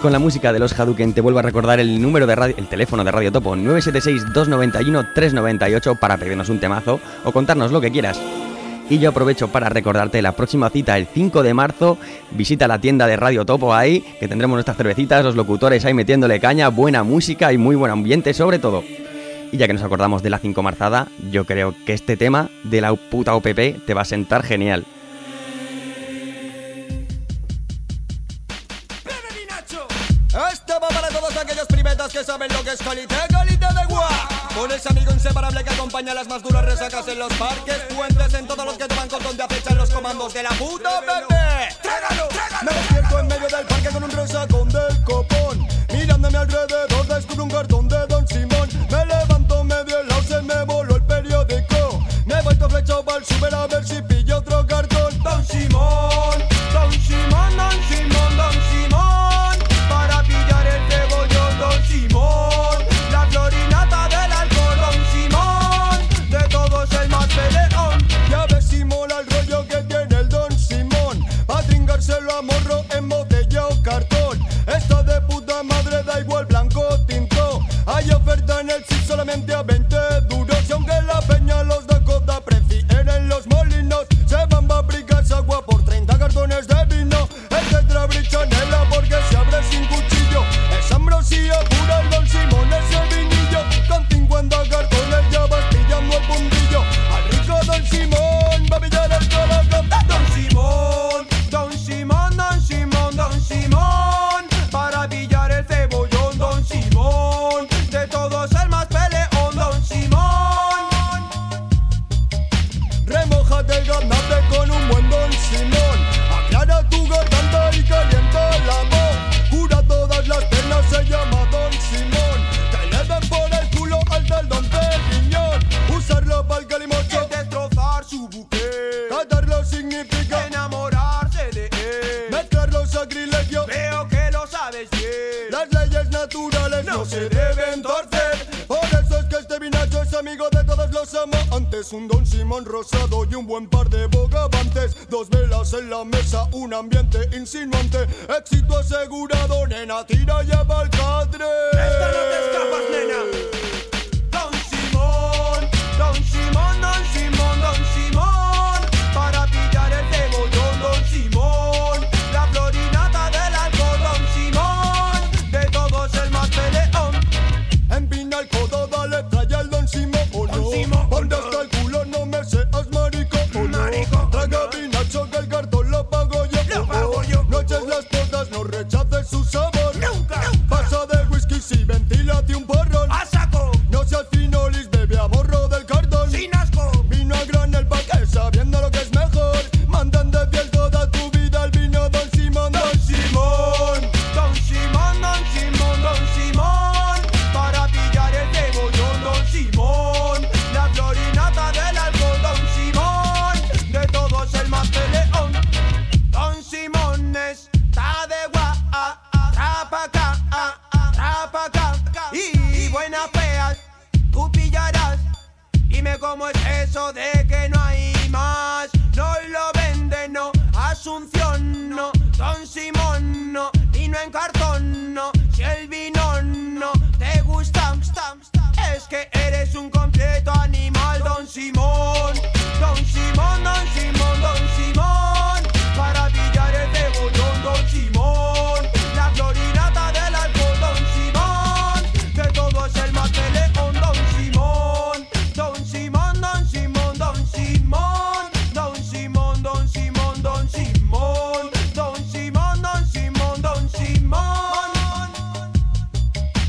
con la música de los Hadouken, te vuelvo a recordar el número de radio, el teléfono de Radio Topo, nueve siete seis, dos nueve uno, tres nueve ocho, para pedirnos un temazo o contarnos lo que quieras. Y yo aprovecho para recordarte la próxima cita el cinco de marzo. Visita la tienda de Radio Topo ahí, que tendremos nuestras cervecitas, los locutores ahí metiéndole caña, buena música y muy buen ambiente sobre todo. Y ya que nos acordamos de la cinco marzada, yo creo que este tema de la puta O P P te va a sentar genial. Este va para todos aquellos primetas que saben lo que es calité, calité de gua. Con ese amigo inseparable que acompaña las más duras resacas en los parques, puentes en todos los que toman con donde acechan los comandos de la puta bebé. ¡Trágalo, trágalo! Me despierto en medio del parque con un resacón del copón. Mirándome alrededor descubro un cartón de Don Simón. Me levanto medio helado, se me voló el periódico. Me he vuelto flechado para el súper a ver si pillo otro cartón. Don Simón, Don Simón, Don Simón, Don Simón. Para pillar el cebollón, Don Simón. La florinata del alcohol, Don Simón. De todos el más peleón. Ya ves si mola el rollo que tiene el Don Simón. A tringárselo a morro en botella o cartón. Esto de puta madre da igual blanco o tinto. Hay oferta en el S I P solamente a veinte duros. Y aunque la peña los Dakota prefieren los molinos, se van a aplicar agua por treinta cartones de vino. El tetra brichanela porque se abre sin cuchillo. Es ambrosía pura el Don Simón, ese vinillo. Con cincuenta cartones ya vas pillando el fundillo. Al rico Don Simón va a pillar el colocón. Don Simón, Don Simón, Don Simón, Don Simón. Para pillar el cebollón, Don Simón. De todos el más peleón, Don Simón. Remójate el ganate con un buen Don Simón. Aclara tu garganta y calienta la voz. Cura todas las penas, se llama Don Simón. Que le den por el culo al del Don Periñón. Usarlo para el calimocho es destrozar su buque. Catarlo significa enamorarse de él. Mezclar los sacrilegios, veo que lo sabes bien. Las leyes naturales no se deben torcer. Por eso es que este vinacho es amigo de todos los amantes. Un Don Simón rosado y un buen par de bogavantes. Dos velas en la mesa, un ambiente insinuante. Éxito asegurado, nena, tira ya pa'l catre. Esta no te escapas, nena. Don Simón, Don Simón, Don Simón, Don Simón. Para pillar el cebollón, Don Simón. La florinata del alcohol, Don Simón. De todos el más peleón. Empina el codo, dale, trae al Don Simón, oh no. ¿Dónde está el culo? No me seas marico, oh no. Traga vinacho que el cartón lo pago yo, oh no. No eches las potas, no rechaces su sabor. Nunca. Pasa de whisky, si ventílate un porrón. A saco. No seas finolis, bebe a morro del cartón. Sin asco. Vino a granel pa' que sabiendo lo que es mejor. Mandan de fiel toda tu vida el vino Don Simón. Don Simón, Don Simón, Don Simón, Don Simón. Para pillar el cebollón, Don Simón. La florinata del alcohol, Don Simón. De todos el más peleón. Don Simón está de gua, trapa acá, trapa acá. Y buenas feas, tú pillarás. Dime cómo es eso de que no hay más. No lo venden, no. Asunción, no. Don Simón, no. Vino en cartón, no. Si el vino no te gusta, es que eres un completo animal, Don Simón. Don Simón, Don Simón, Don Simón. Para pillar el cebollón, Don Simón. La florinata del alcohol, Don Simón. De todos el más peleón, Don Simón. Don Simón, Don Simón, Don Simón. Don Simón, Don Simón, Don Simón. Don Simón, Don Simón, Don Simón.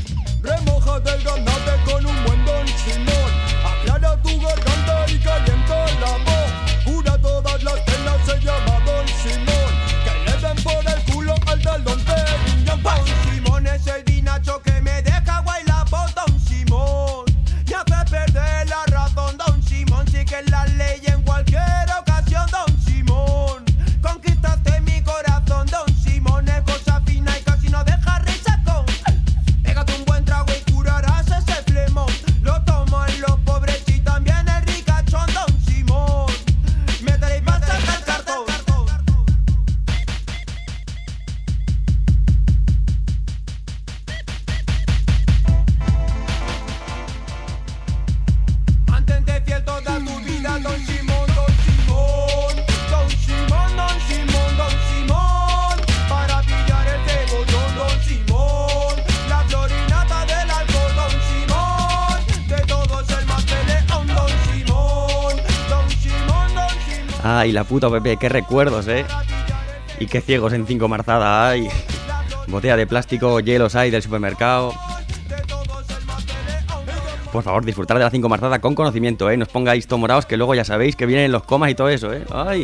Remójate el ganate con un buen Don Simón. Aclara tu garganta y calienta Ay, la puta Pepe, qué recuerdos, ¿eh? Y qué ciegos en Cinco Marzada hay. Botella de plástico, hielos hay del supermercado. Por favor, disfrutar de la Cinco Marzada con conocimiento, ¿eh? No os pongáis tomoraos que luego ya sabéis que vienen los comas y todo eso, ¿eh? ¡Ay!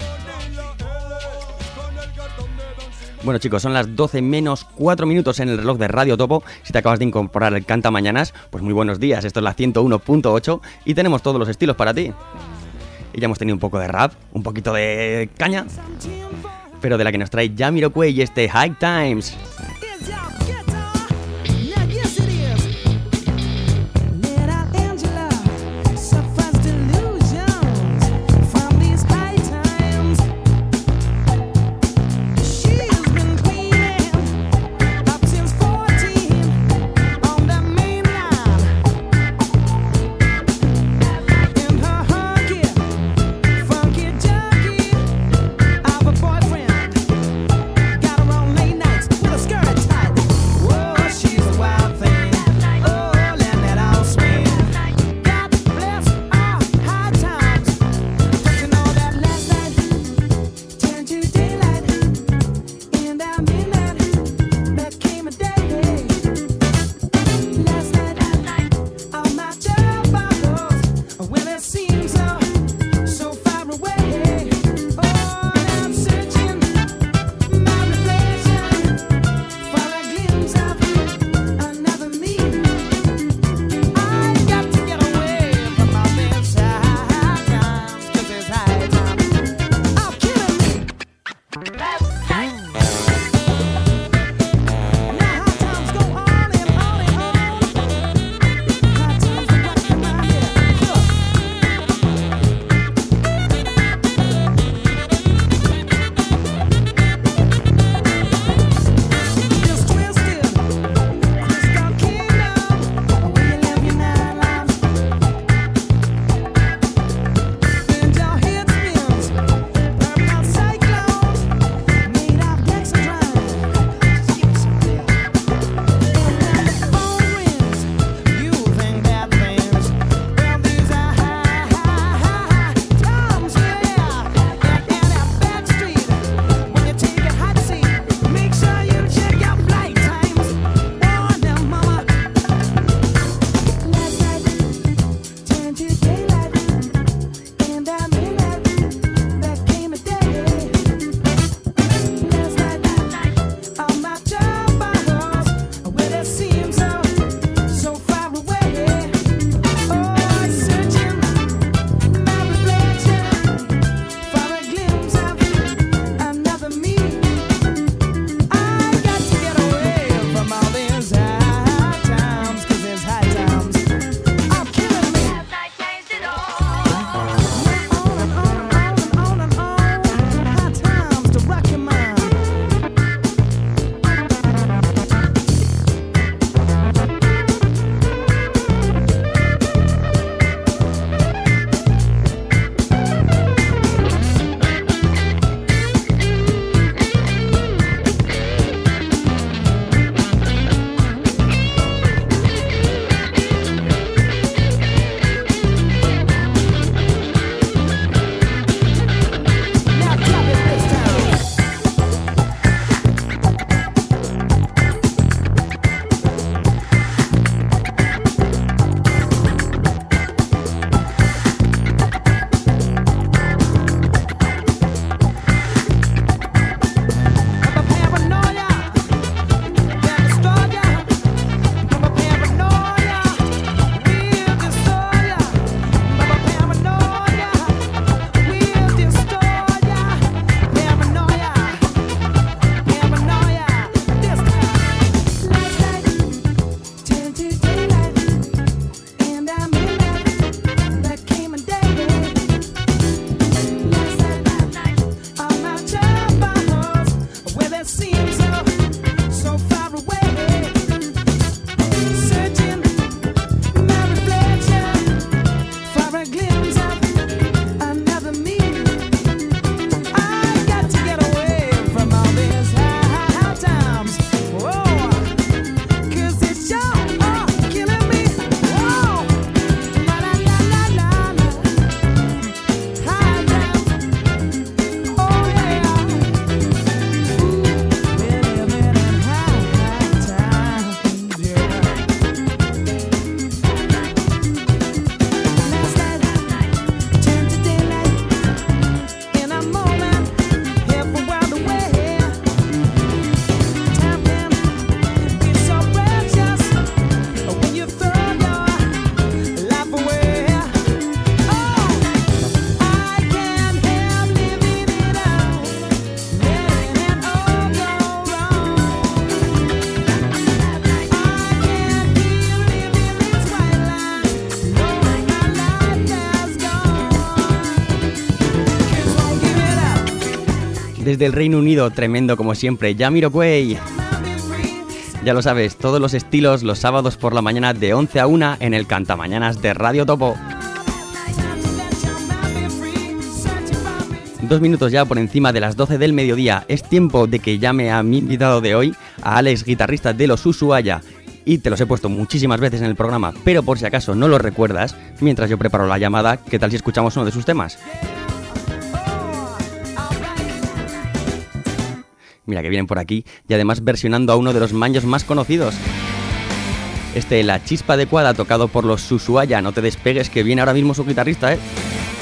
Bueno, chicos, son las doce menos cuatro minutos en el reloj de Radio Topo. Si te acabas de incorporar el Canta Mañanas, pues muy buenos días. Esto es la ciento uno punto ocho y tenemos todos los estilos para ti. Y ya hemos tenido un poco de rap, un poquito de caña, pero de la que nos trae Jamiroquai y este High Times. Skirt. desde el Reino Unido, tremendo como siempre, Jamiroquai. Ya lo sabes, todos los estilos los sábados por la mañana de once a una en el Cantamañanas de Radio Topo. Dos minutos ya por encima de las doce del mediodía. Es tiempo de que llame a mi invitado de hoy, a Alex, guitarrista de los Ushuaia. Y te los he puesto muchísimas veces en el programa, pero por si acaso no lo recuerdas, mientras yo preparo la llamada, ¿qué tal si escuchamos uno de sus temas? Mira que vienen por aquí y además versionando a uno de los manjos más conocidos. Este, La Chispa Adecuada, tocado por los Ushuaia. No te despegues que viene ahora mismo su guitarrista, ¿eh?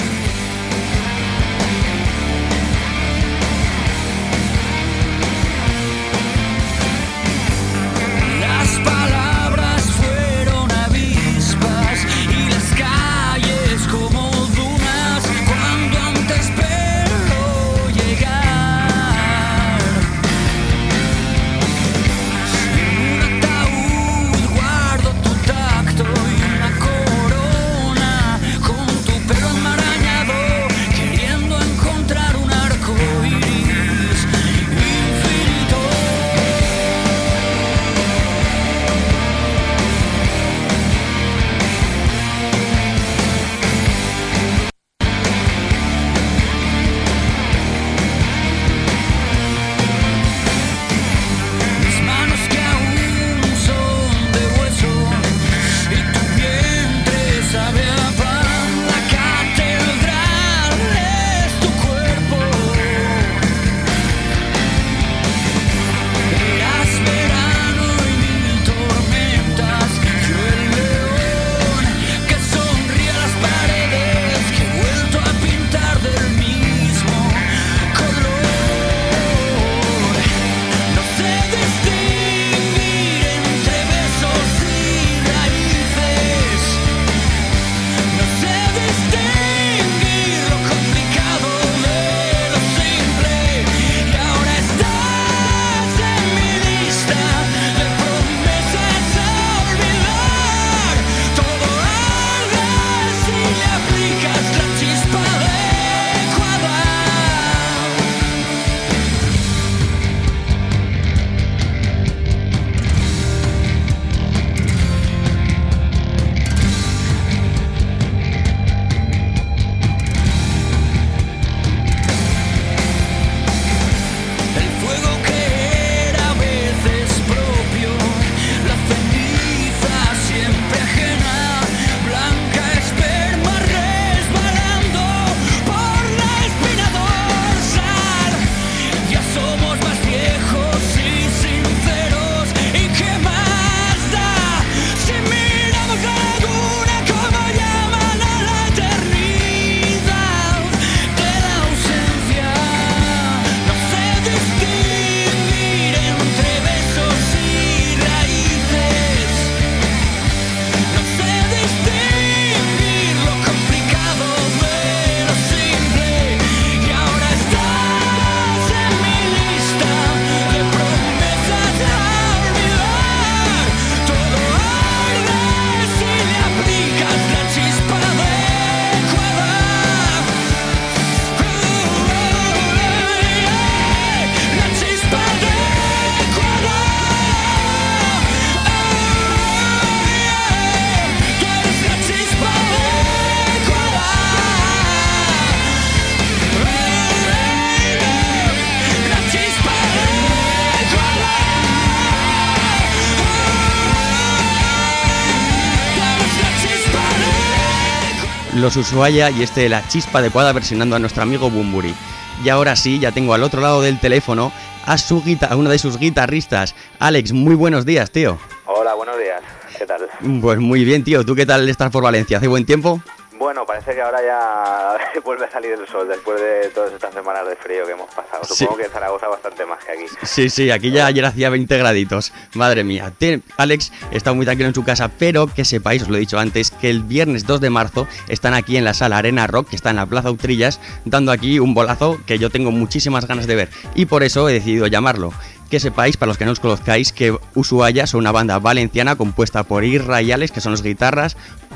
Los Ushuaia y este La Chispa Adecuada versionando a nuestro amigo Bumburi. Y ahora sí, ya tengo al otro lado del teléfono a, su guita- a uno de sus guitarristas. Alex, muy buenos días, tío. Hola, buenos días. ¿Qué tal? Pues muy bien, tío. ¿Tú qué tal estás por Valencia? ¿Hace buen tiempo? Bueno, parece que ahora ya vuelve a salir el sol después de todas estas semanas de frío que hemos pasado. Supongo sí. que en Zaragoza bastante más que aquí. Sí, sí, aquí ya ayer hacía veinte graditos. Madre mía. Te, Alex está muy tranquilo en su casa, pero que sepáis, os lo he dicho antes, que el viernes dos de marzo están aquí en la sala Arena Rock, que está en la Plaza Utrillas, dando aquí un bolazo que yo tengo muchísimas ganas de ver. Y por eso he decidido llamarlo. Que sepáis, para los que no os conozcáis, que Ushuaia son una banda valenciana compuesta por Irra y Alex, que son los guitarras,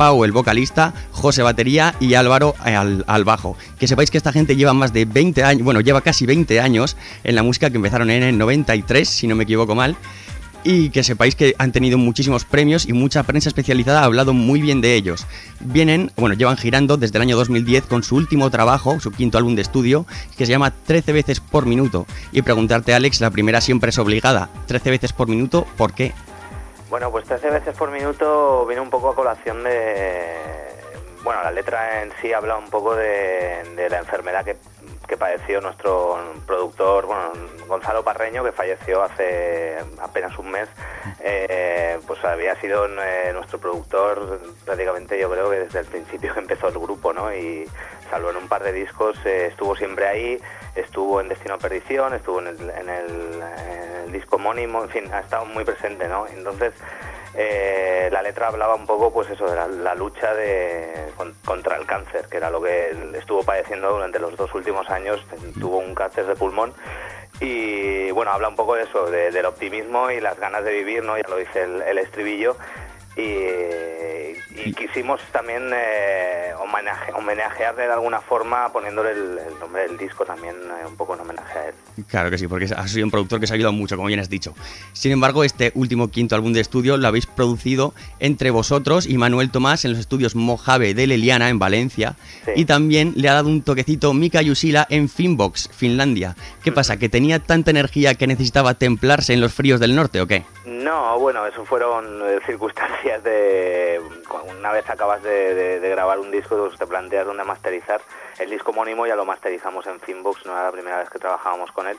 Pau, el vocalista, José batería y Álvaro al, al bajo. Que sepáis que esta gente lleva más de veinte años, bueno, lleva casi veinte años en la música, que empezaron en el noventa y tres, si no me equivoco mal. Y que sepáis que han tenido muchísimos premios y mucha prensa especializada ha hablado muy bien de ellos. Vienen, bueno, llevan girando desde el año dos mil diez con su último trabajo, su quinto álbum de estudio, que se llama trece veces por minuto. Y preguntarte, Alex, la primera siempre es obligada. trece veces por minuto, ¿por qué? Bueno, pues trece veces por minuto viene un poco a colación de... Bueno, la letra en sí habla un poco de, de la enfermedad que... que padeció nuestro productor, bueno, Gonzalo Parreño, que falleció hace apenas un mes. Eh, pues había sido eh, nuestro productor prácticamente, yo creo que desde el principio que empezó el grupo, ¿no? Y salvo en un par de discos, eh, estuvo siempre ahí, estuvo en Destino a Perdición, estuvo en el, en el, en el disco homónimo, en fin, ha estado muy presente, ¿no? Entonces, Eh, la letra hablaba un poco, pues eso, de la, la lucha de, con, contra el cáncer, que era lo que él estuvo padeciendo durante los dos últimos años. Tuvo un cáncer de pulmón y, bueno, habla un poco de eso, de, del optimismo y las ganas de vivir, ¿no? Ya lo dice el, el estribillo. Y, y quisimos también eh, homenaje, homenajearle de alguna forma poniéndole el, el nombre del disco también, eh, un poco en homenaje a él. Claro que sí, porque has sido un productor que se ha ayudado mucho, como bien has dicho. Sin embargo, este último quinto álbum de estudio lo habéis producido entre vosotros y Manuel Tomás en los estudios Mojave de Leliana en Valencia. Sí. Y también le ha dado un toquecito Mika Jusila en Finbox, Finlandia. ¿Qué pasa? ¿Que tenía tanta energía que necesitaba templarse en los fríos del norte o qué? No, bueno, eso fueron eh, circunstancias de... Una vez acabas de, de, de grabar un disco, pues te planteas dónde masterizar. El disco homónimo ya lo masterizamos en Finbox, no era la primera vez que trabajábamos con él.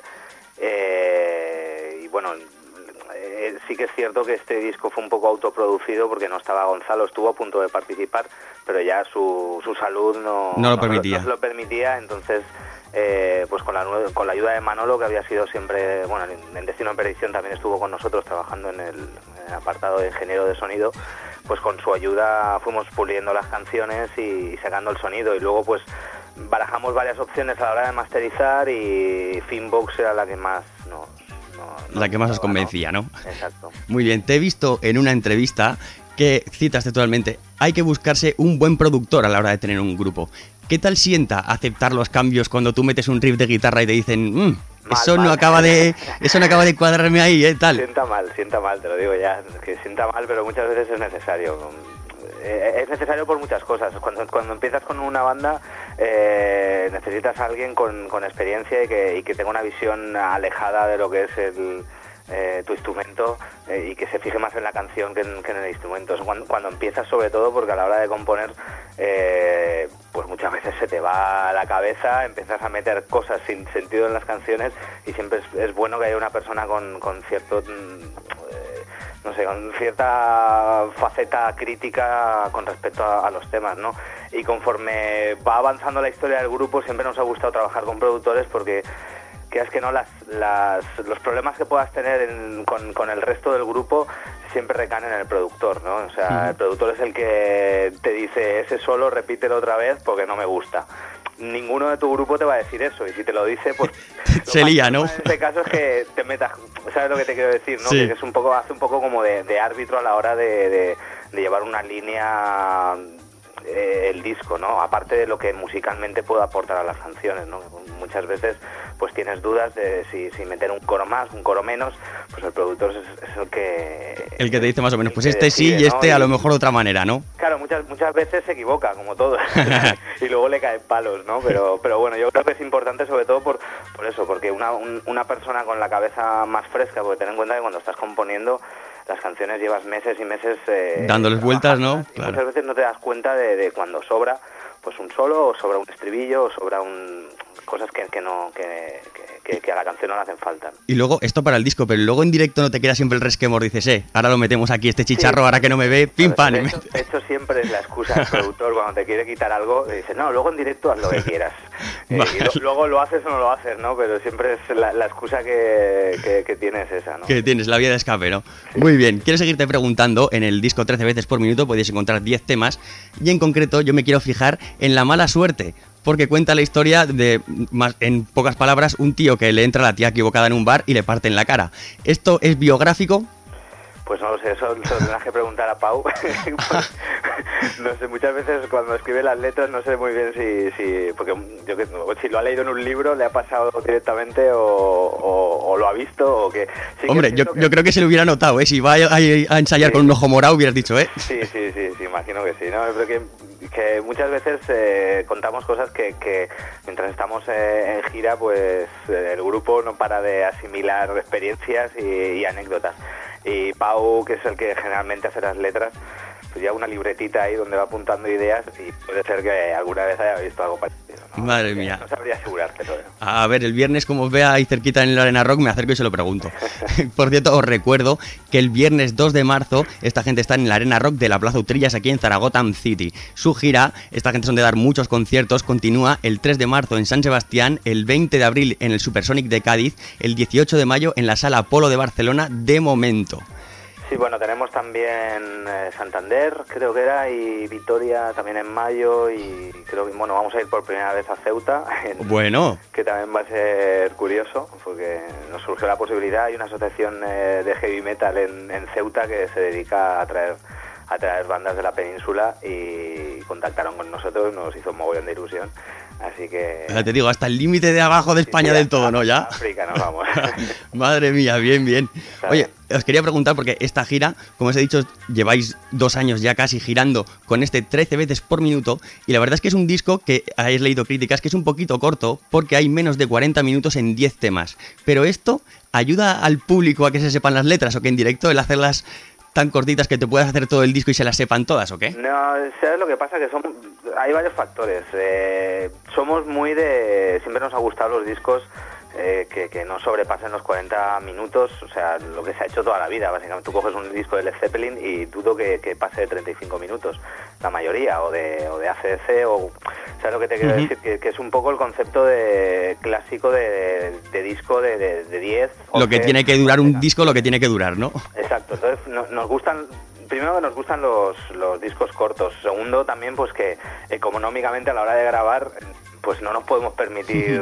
Eh, y bueno, eh, sí que es cierto que este disco fue un poco autoproducido porque no estaba Gonzalo, estuvo a punto de participar, pero ya su, su salud no, no lo permitía. No, no se lo permitía, entonces... Eh, pues con la, con la ayuda de Manolo, que había sido siempre, bueno, en, en Destino a Perdición también estuvo con nosotros trabajando en el, en el apartado de ingeniero de sonido, pues con su ayuda fuimos puliendo las canciones y, y sacando el sonido, y luego pues barajamos varias opciones a la hora de masterizar y Finbox era la que más nos... No, la que más os convencía, ¿no? Exacto. Muy bien, te he visto en una entrevista que citas textualmente: hay que buscarse un buen productor a la hora de tener un grupo. ¿Qué tal sienta aceptar los cambios cuando tú metes un riff de guitarra y te dicen mmm, eso mal. no acaba de eso no acaba de cuadrarme ahí, eh, tal? Sienta mal, sienta mal, te lo digo ya, que sienta mal, pero muchas veces es necesario. Eh, es necesario por muchas cosas. Cuando, cuando empiezas con una banda eh, necesitas a alguien con, con experiencia y que, y que tenga una visión alejada de lo que es el... Eh, tu instrumento eh, y que se fije más en la canción que en, que en el instrumento. Cuando, cuando empiezas, sobre todo, porque a la hora de componer eh, pues muchas veces se te va a la cabeza, empiezas a meter cosas sin sentido en las canciones y siempre es, es bueno que haya una persona con, con cierto eh, no sé, con cierta faceta crítica con respecto a, a los temas, ¿no? Y conforme va avanzando la historia del grupo siempre nos ha gustado trabajar con productores porque que es que no las, las los problemas que puedas tener en, con, con el resto del grupo siempre recaen en el productor, ¿no? O sea, uh-huh. El productor es el que te dice ese solo repítelo otra vez porque no me gusta. Ninguno de tu grupo te va a decir eso y si te lo dice, pues se lía, ¿no? En este caso es que te metas, ¿sabes lo que te quiero decir, no? Sí. Que es un poco hace un poco como de, de árbitro a la hora de, de, de llevar una línea eh, el disco, ¿no? Aparte de lo que musicalmente puede aportar a las canciones, ¿no? Muchas veces pues tienes dudas de si, si meter un coro más, un coro menos, pues el productor es, es el que... El que te dice más o menos, pues este decide, sí y este ¿no? a lo mejor de otra manera, ¿no? Claro, muchas muchas veces se equivoca, como todo, y luego le caen palos, ¿no? Pero pero bueno, yo creo que es importante sobre todo por, por eso, porque una, un, una persona con la cabeza más fresca, porque ten en cuenta que cuando estás componiendo las canciones llevas meses y meses... Eh, dándoles vueltas, ¿no? Claro. Muchas veces no te das cuenta de, de cuando sobra pues un solo, o sobra un estribillo, o sobra un... cosas que, que no que, que, que a la canción no le hacen falta. Y luego, esto para el disco, pero luego en directo no te queda siempre el resquemor, dices, eh, ahora lo metemos aquí, este chicharro, sí. Ahora que no me ve, pim, pam. Esto, esto siempre es la excusa del productor, cuando te quiere quitar algo, dice, no, luego en directo haz lo que quieras. Eh, vale. Y lo, luego lo haces o no lo haces, ¿no? Pero siempre es la, la excusa que, que, que tienes esa, ¿no? Que tienes, la vía de escape, ¿no? Sí. Muy bien, quiero seguirte preguntando, en el disco trece veces por minuto podéis encontrar diez temas, y en concreto yo me quiero fijar en La mala suerte, porque cuenta la historia de, más en pocas palabras, un tío que le entra a la tía equivocada en un bar y le parte en la cara. ¿Esto es biográfico? Pues no lo sé, eso se lo tendrás que preguntar a Pau. Pues, no sé, muchas veces cuando escribe las letras no sé muy bien si, si porque yo que si lo ha leído en un libro, le ha pasado directamente o, o, o lo ha visto o que... Sí, Hombre, que yo, que... yo creo que se lo hubiera notado, ¿eh? Si va a, a, a ensayar sí. con un ojo morado hubieras dicho, ¿eh? Sí, sí, sí, sí, imagino que sí, ¿no? Pero que, que muchas veces eh, contamos cosas que, que mientras estamos eh, en gira, pues eh, el grupo no para de asimilar experiencias y, y anécdotas. Y Pau, que es el que generalmente hace las letras, pues lleva una libretita ahí donde va apuntando ideas y puede ser que alguna vez haya visto algo parecido, ¿no? Madre Porque mía. No sabría asegurártelo, ¿no? A ver, el viernes, como os vea ahí cerquita en la Arena Rock, me acerco y se lo pregunto. Por cierto, os recuerdo que el viernes dos de marzo esta gente está en la Arena Rock de la Plaza Utrillas aquí en Zaragoza City. Su gira, esta gente son de dar muchos conciertos, continúa el tres de marzo en San Sebastián, el veinte de abril en el Supersonic de Cádiz, el dieciocho de mayo en la Sala Apolo de Barcelona, de momento. Sí, bueno, tenemos también eh, Santander, creo que era, y Vitoria también en mayo, y creo que, bueno, vamos a ir por primera vez a Ceuta, en, Bueno. que también va a ser curioso, porque nos surgió la posibilidad, hay una asociación eh, de heavy metal en, en Ceuta que se dedica a traer a traer bandas de la península y contactaron con nosotros, nos hizo un mogollón de ilusión, así que... Ya te digo, hasta el límite de abajo de España sí, sí, del todo, ¿no? Ya. África, nos vamos. Madre mía, bien, bien. Oye, os quería preguntar, porque esta gira, como os he dicho, lleváis dos años ya casi girando con este trece veces por minuto, y la verdad es que es un disco que, habéis leído críticas, que es un poquito corto, porque hay menos de cuarenta minutos en diez temas. Pero esto ayuda al público a que se sepan las letras, o que en directo el hacerlas tan cortitas que te puedas hacer todo el disco y se las sepan todas, ¿o qué? No, ¿sabes lo que pasa? Que son, hay varios factores. Eh, somos muy de... Siempre nos ha gustado los discos eh, que, que no sobrepasen los cuarenta minutos, o sea, lo que se ha hecho toda la vida, básicamente. Tú coges un disco de Led Zeppelin y dudo que, que pase de treinta y cinco minutos, la mayoría, o de, o de A C D C, o... ¿Sabes lo que te quiero uh-huh. decir? Que, que es un poco el concepto de clásico de, de, de disco de, de, de diez... Lo que tiene que durar un disco, lo que tiene que durar, ¿no? Exacto, entonces no, nos gustan... Primero que nos gustan los, los discos cortos. Segundo también pues que económicamente a la hora de grabar pues no nos podemos permitir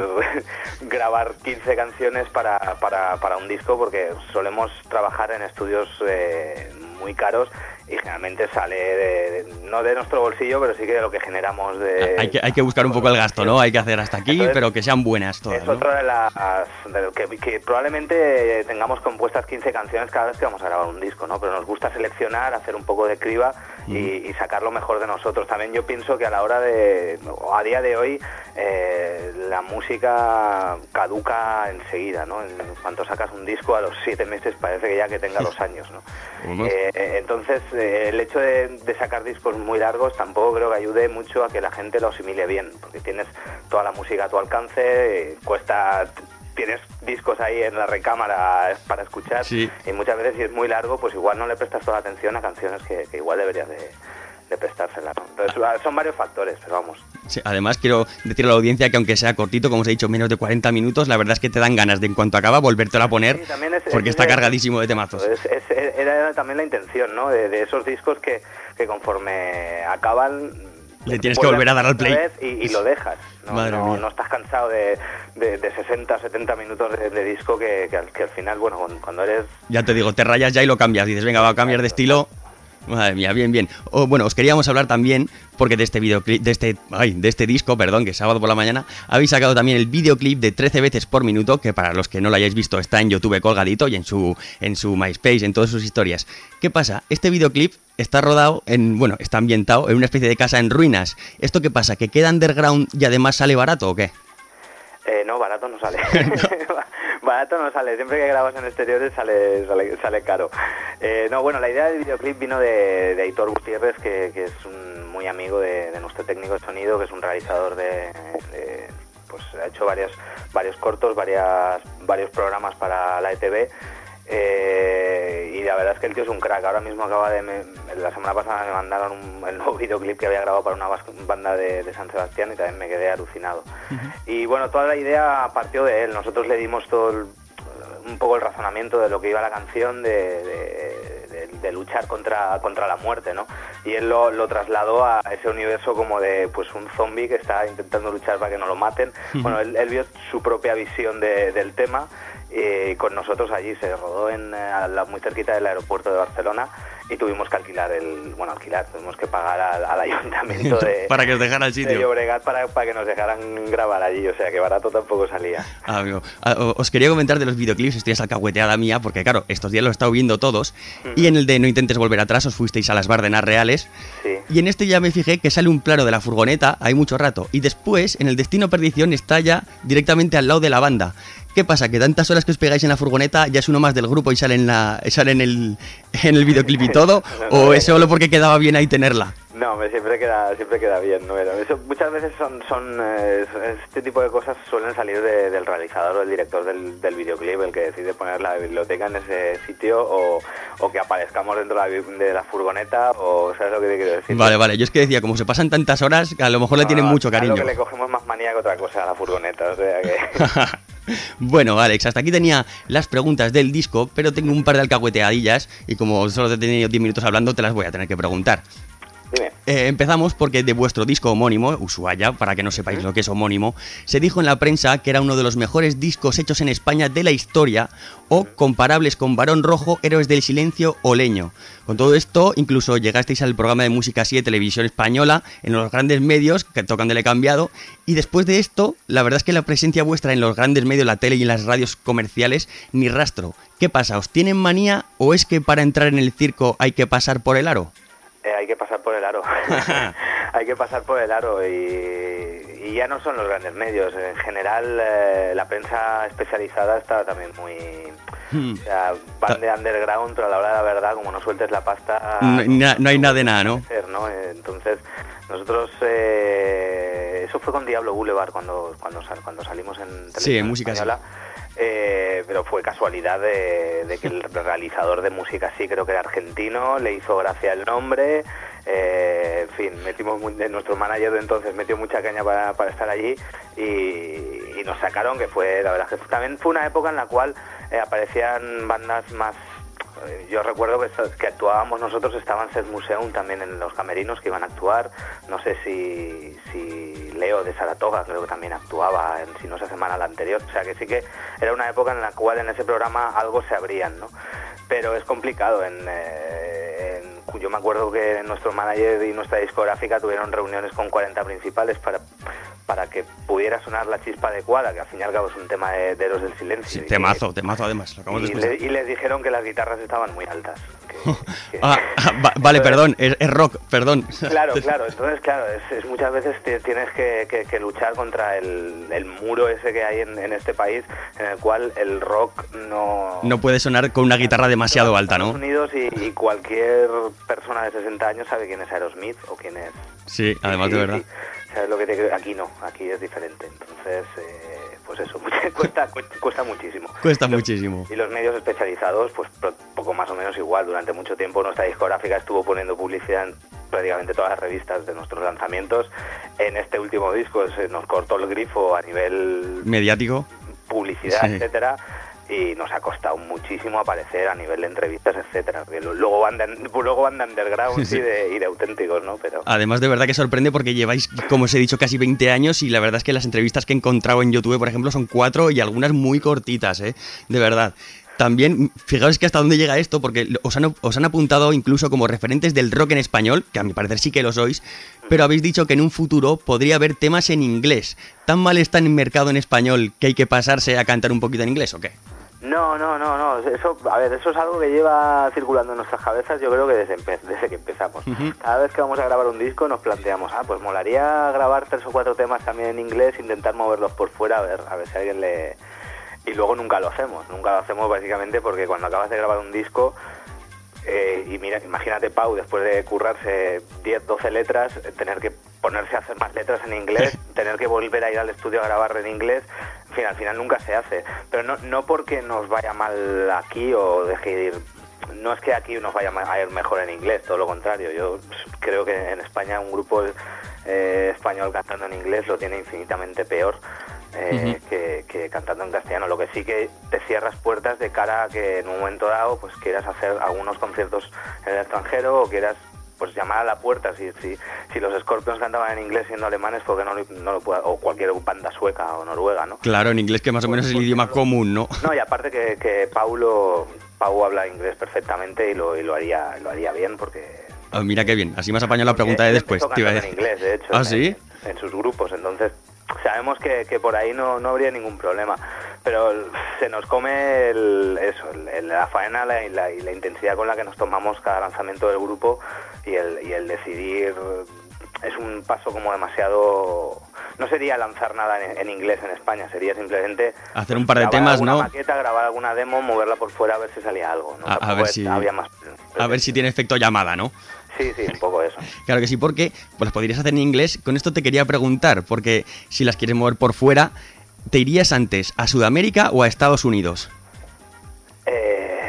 grabar quince canciones para, para, para un disco, porque solemos trabajar en estudios eh, muy caros y generalmente sale de, de, no de nuestro bolsillo, pero sí que de lo que generamos de... Hay que, hay que buscar un poco el gasto, ¿no? Hay que hacer hasta aquí, Entonces, pero que sean buenas todas, es ¿no? otra de las... De lo que, que probablemente tengamos compuestas quince canciones cada vez que vamos a grabar un disco, ¿no? Pero nos gusta seleccionar, hacer un poco de criba y, mm. y sacar lo mejor de nosotros. También yo pienso que a la hora de... A día de hoy, eh, la música caduca enseguida, ¿no? En cuanto sacas un disco, a los siete meses parece que ya que tenga dos años, ¿no? Eh, entonces... el hecho de, de sacar discos muy largos tampoco creo que ayude mucho a que la gente lo asimile bien, porque tienes toda la música a tu alcance, cuesta, tienes discos ahí en la recámara para escuchar, sí. Y muchas veces si es muy largo pues igual no le prestas toda la atención a canciones que, que igual deberías de, de prestársela, ¿no? Entonces son varios factores, pero vamos. Sí, además quiero decirle a la audiencia que aunque sea cortito, como os he dicho, menos de cuarenta minutos, la verdad es que te dan ganas de en cuanto acaba volvértelo a poner, sí, es, porque es, está es, cargadísimo de temazos. Es, es, era también la intención, ¿no? De, de esos discos que, que conforme acaban... Le tienes que volver a dar al play. Y, y lo dejas, ¿no? Madre no, mía. no estás cansado de, de, de sesenta, setenta minutos de, de disco que, que, al, que al final, bueno, cuando eres... Ya te digo, te rayas ya y lo cambias, dices, venga, va a cambiar de estilo... Madre mía, bien, bien. Oh, bueno, os queríamos hablar también, porque de este videoclip, de este, ay, de este disco, perdón, que es sábado por la mañana, habéis sacado también el videoclip de trece veces por minuto, que para los que no lo hayáis visto está en YouTube colgadito y en su, en su MySpace, en todas sus historias. ¿Qué pasa? Este videoclip está rodado en, bueno, está ambientado en una especie de casa en ruinas. ¿Esto qué pasa? ¿Que queda underground y además sale barato o qué? Eh, no, barato no sale. Barato no sale, siempre que grabas en exteriores sale sale, sale caro. Eh, no, bueno, la idea del videoclip vino de, de Aitor Gutiérrez, que, que es un muy amigo de, de nuestro técnico de sonido, que es un realizador de, de pues ha hecho varios varios cortos, varias varios programas para la E T V. Eh, y la verdad es que el tío es un crack. Ahora mismo acaba de... Me, la semana pasada me mandaron un, el nuevo videoclip que había grabado para una banda de, de San Sebastián y también me quedé alucinado. Uh-huh. Y bueno, toda la idea partió de él. Nosotros le dimos todo el, un poco el razonamiento de lo que iba la canción, de, de, de, de luchar contra, contra la muerte, ¿no? Y él lo, lo trasladó a ese universo como de pues un zombie que está intentando luchar para que no lo maten. Uh-huh. Bueno, él, él vio su propia visión de, del tema. y con nosotros allí. Se rodó en, a la, muy cerquita del aeropuerto de Barcelona y tuvimos que alquilar el, bueno, alquilar, tuvimos que pagar al, al ayuntamiento de para que os dejara el sitio de Llobregat para, para que nos dejaran grabar allí, o sea que barato tampoco salía. Ah, amigo, ah, os quería comentar de los videoclips, estoy esa alcahueteada mía, porque claro, estos días lo he estado viendo todos, uh-huh. y en el de No intentes volver atrás os fuisteis a las Bárdenas Reales, sí. y en este ya me fijé que sale un plano de la furgoneta, hay mucho rato, y después, en el Destino Perdición, está ya directamente al lado de la banda. ¿Qué pasa? ¿Que tantas horas que os pegáis en la furgoneta ya es uno más del grupo y sale en, la, sale en, el, en el videoclip y todo? no, no, ¿O es solo porque quedaba bien ahí tenerla? No, me siempre queda siempre queda bien, ¿no? Eso, muchas veces son son eh, este tipo de cosas suelen salir de, del realizador o del director del, del videoclip, el que decide poner la biblioteca en ese sitio o, o que aparezcamos dentro de la, de la furgoneta o ¿sabes lo que te quiero decir? Vale, vale, yo es que decía, como se pasan tantas horas, que a lo mejor no, le tienen mucho cariño. Claro que le cogemos más manía que otra cosa a la furgoneta, o sea que... Bueno, Alex, hasta aquí tenía las preguntas del disco, pero tengo un par de alcahueteadillas y como solo te he tenido diez minutos hablando, te las voy a tener que preguntar. Dime. Eh, empezamos porque de vuestro disco homónimo, Ushuaia, para que no sepáis ¿Mm? lo que es homónimo, se dijo en la prensa que era uno de los mejores discos hechos en España de la historia o comparables con Barón Rojo, Héroes del Silencio o Leño. Con todo esto, incluso llegasteis al programa de música así de televisión española, en los grandes medios, que tocándole cambiado, y después de esto, la verdad es que la presencia vuestra en los grandes medios, la tele y en las radios comerciales, ni rastro. ¿Qué pasa? ¿Os tienen manía o es que para entrar en el circo hay que pasar por el aro? Eh, hay que pasar por el aro, hay que pasar por el aro y, y ya no son los grandes medios, en general eh, la prensa especializada está también muy... Hmm. O sea, van de underground, pero a la hora de la verdad, como no sueltes la pasta... No, no, no hay nada de nada, ¿no? Hacer, ¿no? Entonces, nosotros... Eh, eso fue con Diablo Boulevard cuando cuando, sal, cuando salimos en televisión sí, en música española. Sí. Eh, pero fue casualidad de, de que el realizador de música sí creo que era argentino, le hizo gracia el nombre, eh, en fin, metimos muy, nuestro manager de entonces metió mucha caña para, para estar allí y, y nos sacaron, que fue, la verdad que también fue una época en la cual eh, aparecían bandas más. Yo recuerdo que, que actuábamos nosotros, estaban Set Museum también en los camerinos que iban a actuar, no sé si, si Leo de Saratoga creo que también actuaba, en, si no esa semana la anterior, o sea que sí que era una época en la cual en ese programa algo se abrían, ¿no? Pero es complicado, en, eh, en, yo me acuerdo que nuestro manager y nuestra discográfica tuvieron reuniones con cuarenta principales para, para que pudiera sonar la chispa adecuada, que al fin y al cabo es un tema de, de Héroes del Silencio. Sí, temazo, y, temazo además. Lo y, le, y les dijeron que las guitarras estaban muy altas. Que, que, ah, va, vale, entonces, perdón, es, es rock, perdón. Claro, claro, entonces claro, es, es muchas veces te, tienes que, que, que luchar contra el, el muro ese que hay en, en este país, en el cual el rock no... No puede sonar con una guitarra demasiado alta, ¿no? Estados Unidos y, y cualquier persona de sesenta años sabe quién es Aerosmith o quién es... Sí, además sí, de verdad. Sí, ¿sabes lo que te... Aquí no, aquí es diferente, entonces... Eh, pues eso, cuesta, cuesta muchísimo. Cuesta los, muchísimo. Y los medios especializados, pues poco más o menos igual. Durante mucho tiempo nuestra discográfica estuvo poniendo publicidad en prácticamente todas las revistas de nuestros lanzamientos. En este último disco se nos cortó el grifo a nivel... mediático. Publicidad, sí. etcétera. Y nos ha costado muchísimo aparecer a nivel de entrevistas, etcétera. Luego van de, luego van de underground sí. y, de, y de auténticos, ¿no? Pero... Además, de verdad que sorprende porque lleváis, como os he dicho, casi veinte años y la verdad es que las entrevistas que he encontrado en YouTube, por ejemplo, son cuatro y algunas muy cortitas, ¿eh? De verdad. También, fijaos que hasta dónde llega esto, porque os han, os han apuntado incluso como referentes del rock en español, que a mi parecer sí que lo sois, pero habéis dicho que en un futuro podría haber temas en inglés. ¿Tan mal está en el mercado en español que hay que pasarse a cantar un poquito en inglés o qué? No, no, no, no. Eso, a ver, eso es algo que lleva circulando en nuestras cabezas, yo creo que desde, desde que empezamos. Uh-huh. Cada vez que vamos a grabar un disco nos planteamos, ah, pues molaría grabar tres o cuatro temas también en inglés, intentar moverlos por fuera, a ver, a ver si a alguien le... Y luego nunca lo hacemos, nunca lo hacemos básicamente porque cuando acabas de grabar un disco, eh, y mira, imagínate Pau, después de currarse diez, doce letras, tener que ponerse a hacer más letras en inglés, tener que volver a ir al estudio a grabar en inglés, en fin, al final nunca se hace. Pero no, no porque nos vaya mal aquí o deje de ir, no es que aquí nos vaya a ir mejor en inglés, todo lo contrario. Yo creo que en España un grupo eh, español cantando en inglés lo tiene infinitamente peor eh, uh-huh. que, que cantando en castellano. Lo que sí que te cierras puertas de cara a que en un momento dado pues quieras hacer algunos conciertos en el extranjero o quieras pues llamar a la puerta. Si si, si los Scorpions cantaban en inglés siendo alemanes, porque no, no lo pueda, o cualquier banda sueca o noruega, ¿no? Claro, en inglés, que más o menos es el idioma común, ¿no? No, y aparte que, que Paulo, Pau habla inglés perfectamente y lo, y lo haría lo haría bien, porque... Oh, mira qué bien, así me has apañado la pregunta de después. Te iba a decir. En inglés, de hecho. ¿Ah, en, sí? En, en sus grupos, entonces sabemos que, que por ahí no, no habría ningún problema. Pero se nos come el, eso, el, el, la faena la, y, la, y la intensidad con la que nos tomamos cada lanzamiento del grupo y el, y el decidir... Es un paso como demasiado... No sería lanzar nada en, en inglés en España, sería simplemente... Hacer un par de temas, ¿no? Grabar alguna maqueta, grabar alguna demo, moverla por fuera a ver si salía algo, ¿no? A, a ver si... Había más... A ver si tiene efecto llamada, ¿no? Sí, sí, un poco eso. Claro que sí, porque pues las podrías hacer en inglés. Con esto te quería preguntar, porque si las quieres mover por fuera, ¿te irías antes a Sudamérica o a Estados Unidos? Eh,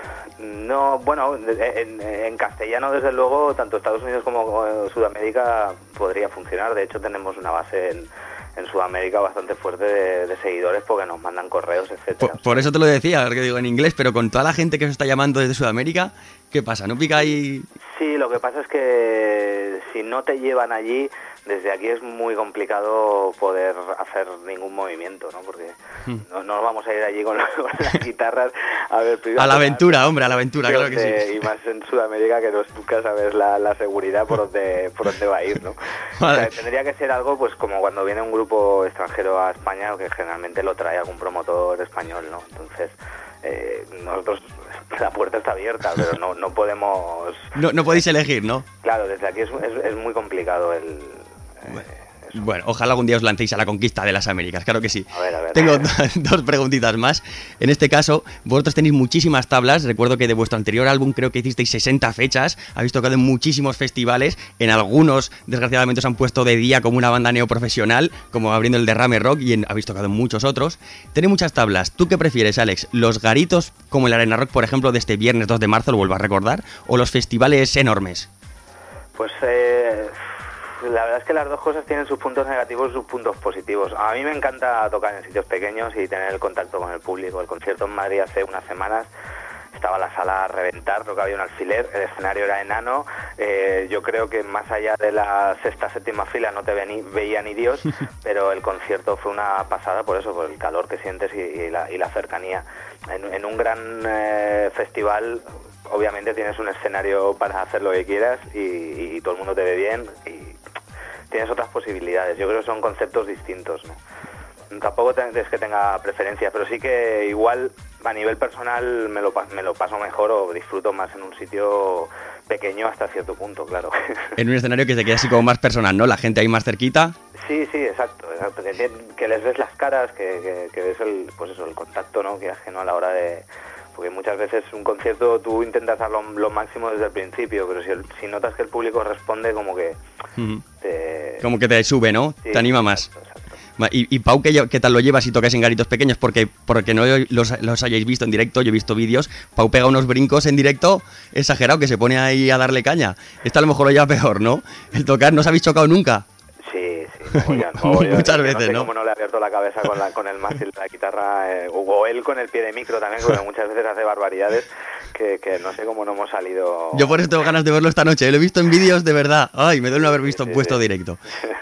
no, bueno, en, en castellano desde luego, tanto Estados Unidos como Sudamérica podría funcionar. De hecho tenemos una base en, en Sudamérica bastante fuerte de, de seguidores porque nos mandan correos, etcétera. Por, por eso te lo decía, porque digo en inglés, pero con toda la gente que os está llamando desde Sudamérica, ¿qué pasa? ¿No pica ahí...? Sí, lo que pasa es que si no te llevan allí, desde aquí es muy complicado poder hacer ningún movimiento, ¿no? Porque hmm. no, no vamos a ir allí con, con las guitarras a ver... A la aventura, hombre, a la aventura, claro que sí. Y más en Sudamérica, que no, nunca sabes la, la seguridad por donde, por dónde va a ir, ¿no? Vale. O sea, tendría que ser algo, pues como cuando viene un grupo extranjero a España, que generalmente lo trae algún promotor español, ¿no? Entonces... Eh, nosotros, la puerta está abierta, pero no, no podemos... No, no podéis elegir, ¿no? Claro, desde aquí es, es, es muy complicado el... Bueno. Eh, Bueno, ojalá algún día os lancéis a la conquista de las Américas, claro que sí. A ver, a ver. Tengo dos preguntitas más. En este caso, vosotros tenéis muchísimas tablas. Recuerdo que de vuestro anterior álbum creo que hicisteis sesenta fechas. Habéis tocado en muchísimos festivales. En algunos, desgraciadamente, os han puesto de día como una banda neoprofesional, como abriendo el Derrame Rock, y en, habéis tocado en muchos otros. Tenéis muchas tablas. ¿Tú qué prefieres, Alex? ¿Los garitos, como el Arena Rock, por ejemplo, de este viernes dos de marzo, lo vuelvo a recordar? ¿O los festivales enormes? Pues... Eh... La verdad es que las dos cosas tienen sus puntos negativos y sus puntos positivos. A mí me encanta tocar en sitios pequeños y tener el contacto con el público. El concierto en Madrid hace unas semanas estaba la sala a reventar, creo que había un alfiler, el escenario era enano. Eh, yo creo que más allá de la sexta, séptima fila no te vení, veía ni Dios, pero el concierto fue una pasada por eso, por el calor que sientes y, y, la, y la cercanía. En, en un gran eh, festival... Obviamente tienes un escenario para hacer lo que quieras y, y todo el mundo te ve bien y tienes otras posibilidades. Yo creo que son conceptos distintos, ¿no? Tampoco es que tenga preferencia, pero sí que igual a nivel personal me lo, me lo paso mejor o disfruto más en un sitio pequeño hasta cierto punto, claro. En un escenario que se queda así como más personal, ¿no? La gente ahí más cerquita. Sí, sí, exacto, exacto. Que, que les ves las caras, que, que, que ves el, pues eso, el contacto, ¿no? Que ajeno a la hora de... Porque muchas veces un concierto tú intentas dar lo, lo máximo desde el principio, pero si, el, si notas que el público responde, como que... Uh-huh. te... Como que te sube, ¿no? Sí, te anima más. Exacto, exacto. Y, y Pau, ¿qué, ¿qué tal lo llevas si tocas en garitos pequeños? Porque, porque no los, los hayáis visto en directo, yo he visto vídeos. Pau pega unos brincos en directo exagerado, que se pone ahí a darle caña. Esto a lo mejor lo lleva peor, ¿no? El tocar, ¿no os habéis chocado nunca? Sí, sí, no, ya, no, yo, muchas yo veces, no sé ¿no? cómo no le ha abierto la cabeza con, la, con el mástil de la guitarra, eh, o él con el pie de micro también, porque muchas veces hace barbaridades que, que no sé cómo no hemos salido... Yo por eso tengo ganas de verlo esta noche, lo he visto en vídeos de verdad. Ay, me duele no haber visto sí, sí, puesto sí. directo.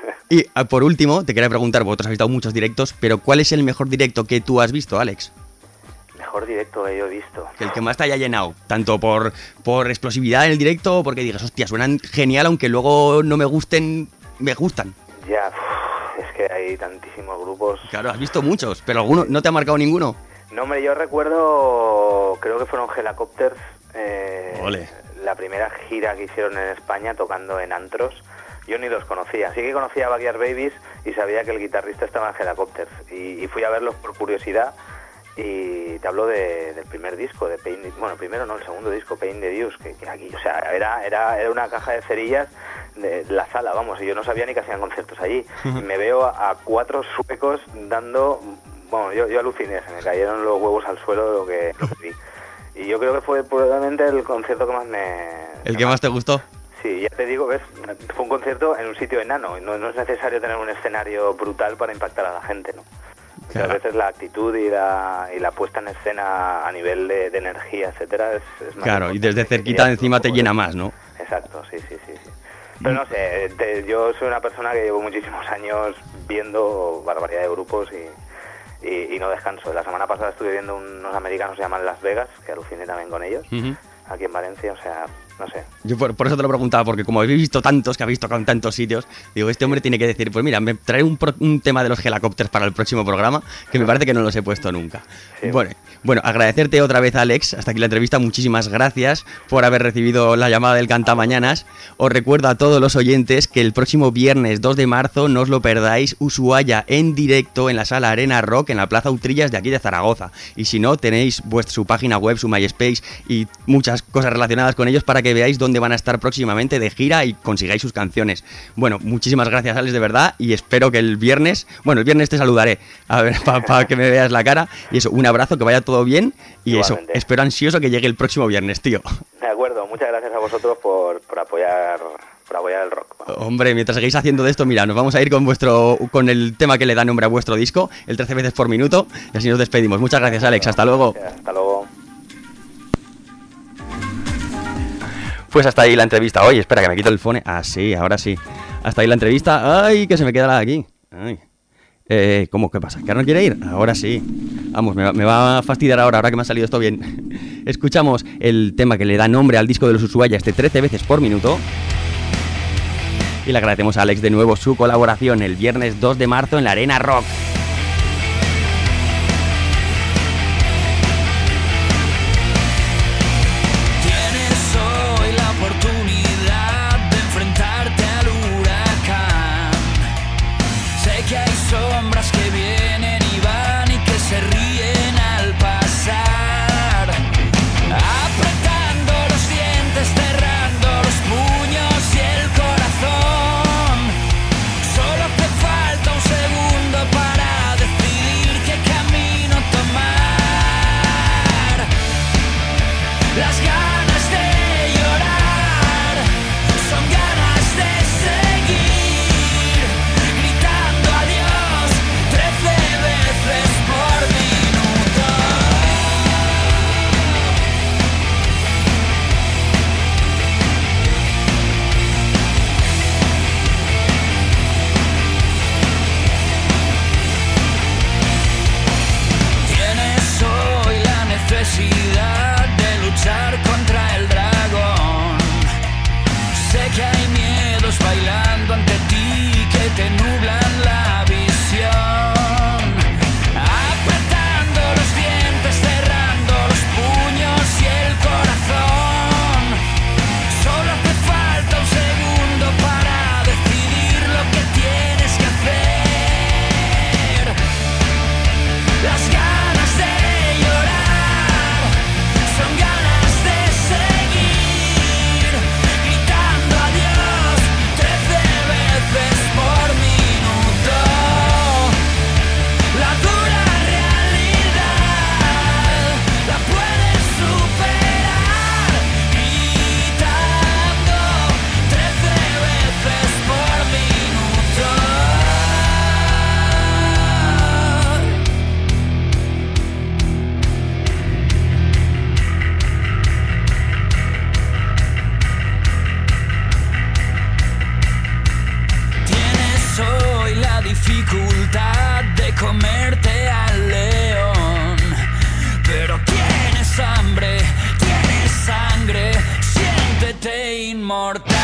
Y por último, te quería preguntar, vosotros habéis dado muchos directos, pero ¿cuál es el mejor directo que tú has visto, Alex? Mejor directo que yo he visto. Que el que más te haya llenado, tanto por, por explosividad en el directo, o porque digas, hostia, suenan genial, aunque luego no me gusten, me gustan. Ya, uf, es que hay tantísimos grupos. Claro, has visto muchos, pero alguno, ¿no te ha marcado ninguno? No, hombre, yo recuerdo, creo que fueron Helicopters, eh, Ole. la primera gira que hicieron en España tocando en antros. Yo ni los conocía, sí que conocía a Backyard Babies y sabía que el guitarrista estaba en Helicopters y, y fui a verlos por curiosidad. Y te hablo de, del primer disco, de Pain, bueno, primero no, el segundo disco, Pain the Deuce, que, que aquí, o sea, era, era, era una caja de cerillas de la sala, vamos, y yo no sabía ni que hacían conciertos allí. Y me veo a, a cuatro suecos dando, bueno, yo, yo aluciné, se me cayeron los huevos al suelo de lo que, lo que vi. Y yo creo que fue probablemente el concierto que más me... ¿El que más te gustó? Sí, ya te digo, ves, fue un concierto en un sitio enano, no, no es necesario tener un escenario brutal para impactar a la gente, ¿no? Muchas claro. veces la actitud y la, y la puesta en escena a nivel de, de energía, etcétera, es, es más claro, y desde cerquita encima te llena más, ¿no? Exacto. Exacto, sí, sí, sí, sí. Pero no sé, te, yo soy una persona que llevo muchísimos años viendo barbaridad de grupos y, y, y no descanso. La semana pasada estuve viendo unos americanos que se llaman Las Vegas, que aluciné también con ellos, uh-huh. aquí en Valencia, o sea, no sé. Yo por, por eso te lo preguntaba, porque como habéis visto tantos, que habéis tocado en tantos sitios, digo, este hombre tiene que decir, pues mira, me trae un, pro, un tema de los helicópteros para el próximo programa, que me parece que no los he puesto nunca. Sí, bueno, bueno, agradecerte otra vez, Alex, hasta aquí la entrevista, muchísimas gracias por haber recibido la llamada del Cantamañanas. Os recuerdo a todos los oyentes que el próximo viernes dos de marzo, no os lo perdáis, Ushuaia en directo en la Sala Arena Rock, en la Plaza Utrillas de aquí de Zaragoza. Y si no, tenéis vuestra, su página web, su MySpace y muchas cosas relacionadas con ellos para que veáis dónde van a estar próximamente de gira y consigáis sus canciones. Bueno, muchísimas gracias, Alex, de verdad, y espero que el viernes, bueno, el viernes te saludaré, a ver, para pa que me veas la cara, y eso, un abrazo, que vaya todo bien, y igualmente. Eso, espero ansioso que llegue el próximo viernes, tío. De acuerdo, muchas gracias a vosotros por, por apoyar por apoyar el rock. Hombre, mientras seguís haciendo de esto, mira, nos vamos a ir con vuestro con el tema que le da nombre a vuestro disco, el trece veces por minuto, y así nos despedimos. Muchas gracias, Alex, hasta luego. Hasta luego. Pues hasta ahí la entrevista. Oye, espera, que me quito el phone. Ah, sí, ahora sí. Hasta ahí la entrevista. Ay, que se me queda la de aquí. Ay. Eh, ¿Cómo? ¿Qué pasa? ¿Que no quiere ir? Ahora sí. Vamos, me va, me va a fastidiar ahora, ahora que me ha salido esto bien. Escuchamos el tema que le da nombre al disco de los Ushuaia, este trece veces por minuto. Y le agradecemos a Alex de nuevo su colaboración el viernes dos de marzo en la Arena Rock. Sombras que vienen y van y que se ríen al pasar, apretando los dientes, cerrando los puños y el corazón. Solo te falta un segundo para decidir qué camino tomar. Las ganas de llorar son ganas de seguir, gritando adiós trece veces por minuto. Tienes hoy la necesidad de luchar contra el dragón. Sé que hay miedos bailando ante ti que te nublan la visión, apretando los dientes, cerrando los puños y el corazón. Solo hace falta un segundo para decidir lo que tienes que hacer. Las ganas de llorar son ganas de seguir, gritando adiós trece veces por minuto. La dura realidad la puedes superar, gritando trece veces por minuto. Tienes hoy la dificultad de comerte al león, pero tienes hambre, tienes sangre, siéntete inmortal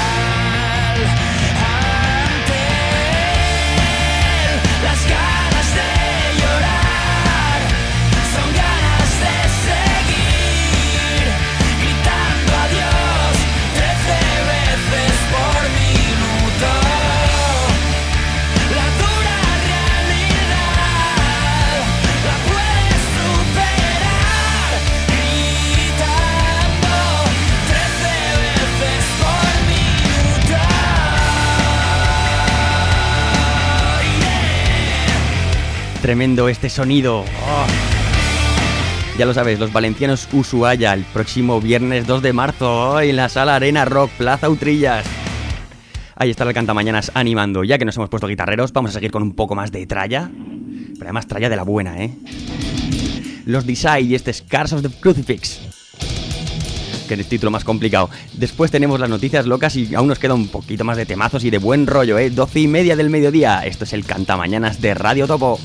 ante él. Las ganas de llorar son ganas de seguir, gritando adiós trece veces por minuto. La dura realidad la puedes superar, gritando trece veces por minuto. Yeah. Tremendo este sonido. Oh. Ya lo sabes, los valencianos Ushuaia el próximo viernes dos de marzo oh, en la Sala Arena Rock, Plaza Utrillas. Ahí está el Cantamañanas animando. Ya que nos hemos puesto guitarreros, vamos a seguir con un poco más de tralla. Pero además tralla de la buena, ¿eh? Los Desire y este Scars of the Crucifix. qué título más complicado. Después tenemos las noticias locas y aún nos queda un poquito más de temazos y de buen rollo, ¿eh? doce y media del mediodía. Esto es el Cantamañanas de Radio Topo.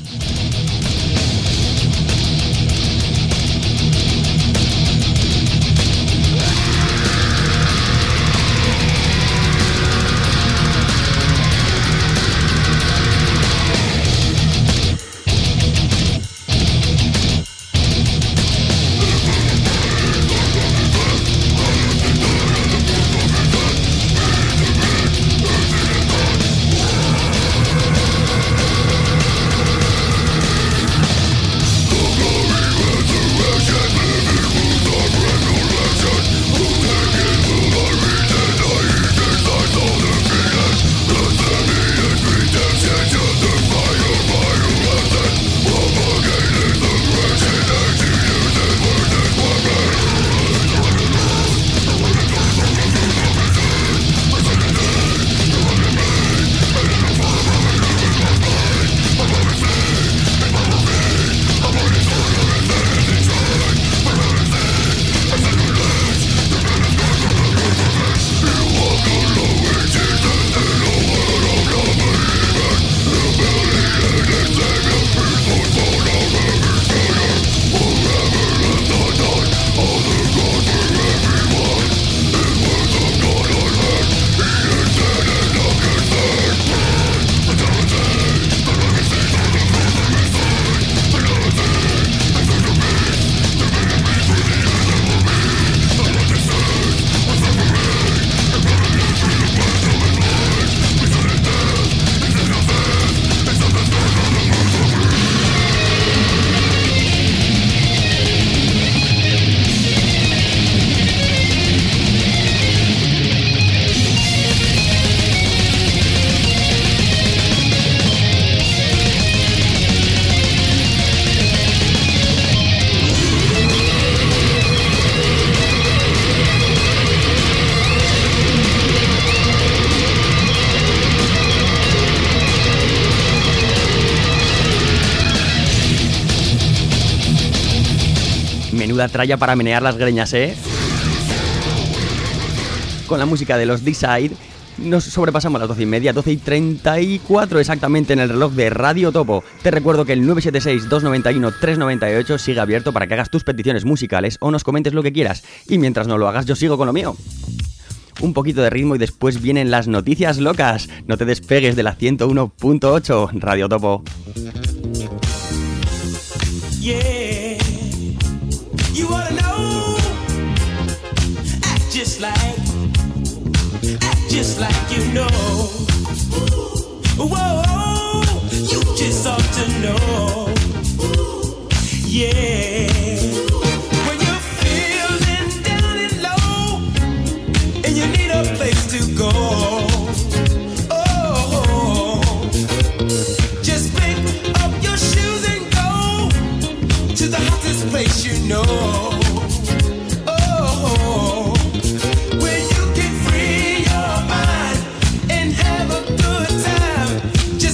Menuda tralla para menear las greñas, ¿eh? Con la música de los D-Side nos sobrepasamos las doce y media, doce y treinta y cuatro exactamente en el reloj de Radio Topo. Te recuerdo que el nueve siete seis, dos nueve uno, tres nueve ocho sigue abierto para que hagas tus peticiones musicales o nos comentes lo que quieras. Y mientras no lo hagas, yo sigo con lo mío. Un poquito de ritmo y después vienen las noticias locas. No te despegues de la ciento uno punto ocho Radio Topo. Yeah, you wanna know? Act just like, act just like you know. Whoa, you just ought to know. Yeah, when you're feeling down and low and you need a place to go. Oh, just pick up your shoes and go to the hottest place you know. Oh, where you can free your mind and have a good time.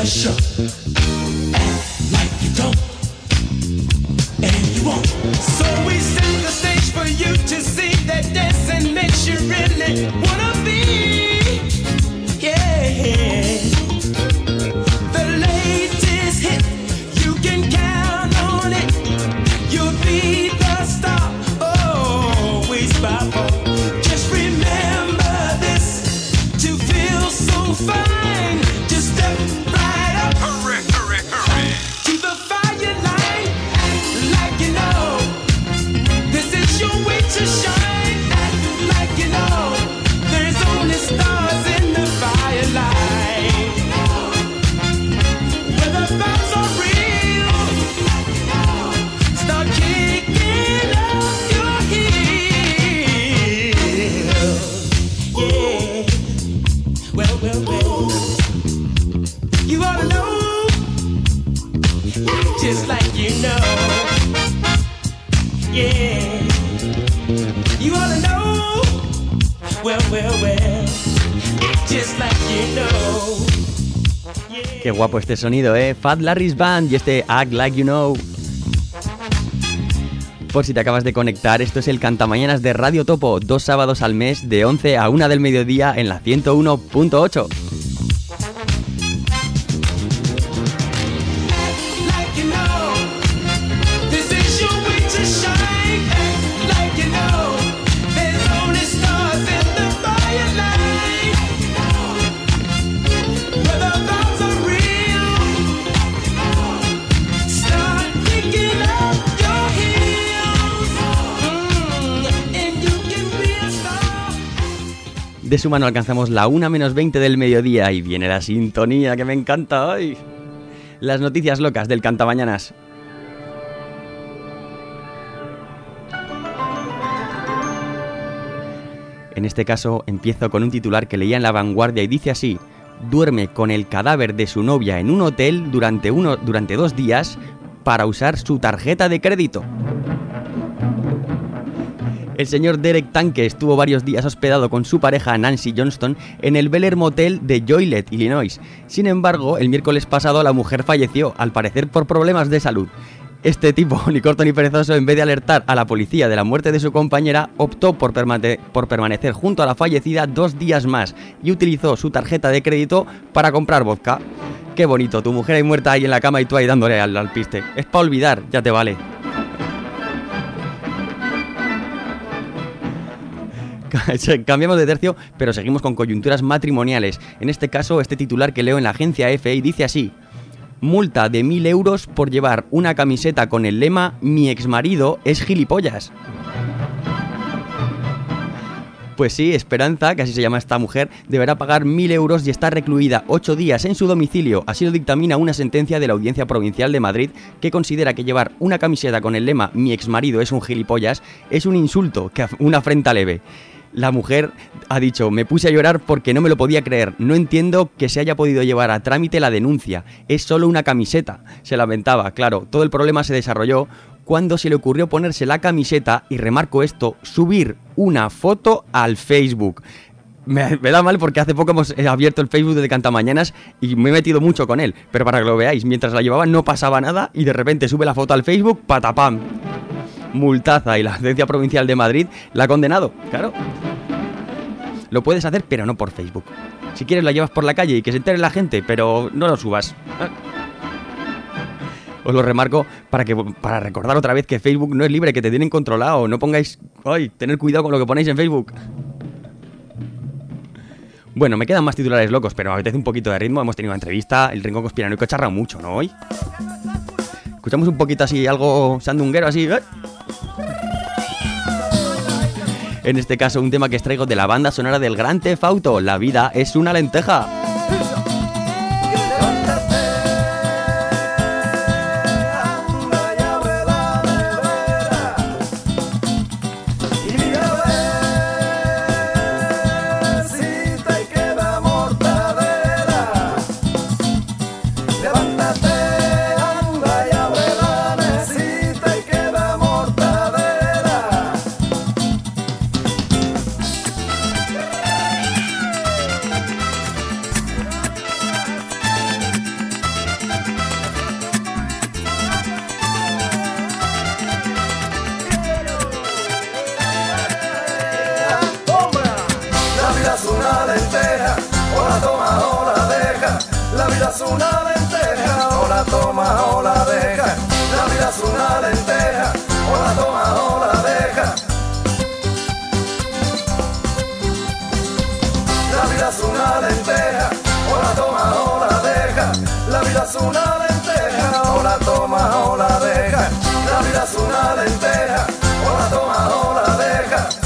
sure. Act like you don't, and you won't. So we set the stage for you to see that dancing makes you really wanna be. Yeah. The latest hit, you can count on it. You'll be the star, always by far. Just remember this, to feel so fine, just step right up. Hurry, hurry, hurry. To the fire line, act like you know. This is your way to shine, act like you know. There's only stars in the fire line. Where the vibes are real, start kicking up your heels. Yeah. Well, well, well. You ought to know, just like you know. Yeah. You ought to know, well, well, well. Just like you know. Qué guapo este sonido, ¿eh? Fat Larry's Band y este Act Like You Know. Por si te acabas de conectar, esto es el Cantamañanas de Radio Topo, dos sábados al mes de once a una del mediodía en la ciento uno punto ocho. Like you know, this is your way to shine. Act like you know, there's only stars in the fire line. Where the vibes are real, start picking up your heels, mm, and you can be a star. De su mano alcanzamos la una menos veinte del mediodía y viene la sintonía que me encanta hoy. Las noticias locas del Cantamañanas. En este caso empiezo con un titular que leía en La Vanguardia y dice así: duerme con el cadáver de su novia en un hotel durante, uno, durante dos días para usar su tarjeta de crédito. El señor Derek Tanque estuvo varios días hospedado con su pareja Nancy Johnston en el Bel Air Motel de Joliet, Illinois. Sin embargo, el miércoles pasado la mujer falleció, al parecer por problemas de salud. Este tipo, ni corto ni perezoso, en vez de alertar a la policía de la muerte de su compañera, optó por, permane- por permanecer junto a la fallecida dos días más y utilizó su tarjeta de crédito para comprar vodka. Qué bonito, tu mujer ahí muerta ahí en la cama y tú ahí dándole al, al piste. Es para olvidar, ya te vale. Cambiamos de tercio, pero seguimos con coyunturas matrimoniales. En este caso, este titular que leo en la agencia F y dice así: multa de mil euros por llevar una camiseta con el lema "Mi exmarido es gilipollas". Pues sí, Esperanza, que así se llama esta mujer, deberá pagar mil euros y estar recluida ocho días en su domicilio. Así lo dictamina una sentencia de la Audiencia Provincial de Madrid, que considera que llevar una camiseta con el lema "Mi exmarido es un gilipollas" es un insulto, una afrenta leve. La mujer ha dicho: me puse a llorar porque no me lo podía creer. No entiendo que se haya podido llevar a trámite la denuncia. Es solo una camiseta. Se lamentaba, claro. Todo el problema se desarrolló cuando se le ocurrió ponerse la camiseta y, remarco esto, subir una foto al Facebook. Me, me da mal porque hace poco hemos abierto el Facebook de Cantamañanas y me he metido mucho con él. Pero para que lo veáis, mientras la llevaba no pasaba nada y de repente sube la foto al Facebook, patapam. Multaza, y la Audiencia Provincial de Madrid la ha condenado, claro. Lo puedes hacer, pero no por Facebook. Si quieres la llevas por la calle y que se entere la gente, pero no lo subas. Os lo remarco para que para recordar otra vez que Facebook no es libre, que te tienen controlado. No pongáis... ¡Ay! Tener cuidado con lo que ponéis en Facebook. Bueno, me quedan más titulares locos, pero me apetece un poquito de ritmo. Hemos tenido una entrevista, el Rincón Conspiranoico ha charrado mucho, ¿no? Hoy escuchamos un poquito así, algo sandunguero así. ¿eh? En este caso, un tema que extraigo de la banda sonora del Gran Theft Auto, La vida es una lenteja. vida es una lenteja, o la tomas o la dejas. La vida es una lenteja, o la tomas o la dejas. La vida es una lenteja, o la tomas o la dejas. La vida es una lenteja, o la tomas o la dejas. La vida es una lenteja, o la tomas o la dejas.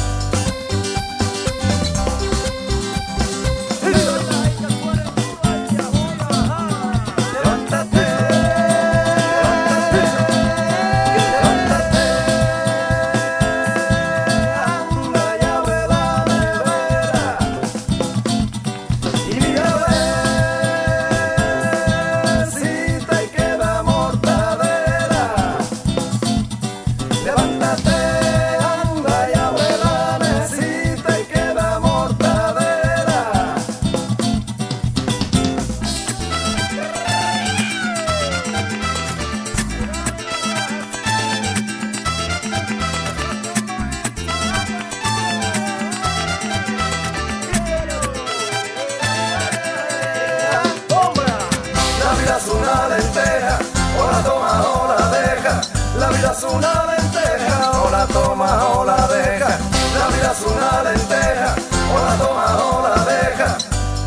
La vida es una lenteja, o la tomas o la dejas. La vida es una lenteja, o la tomas o la dejas.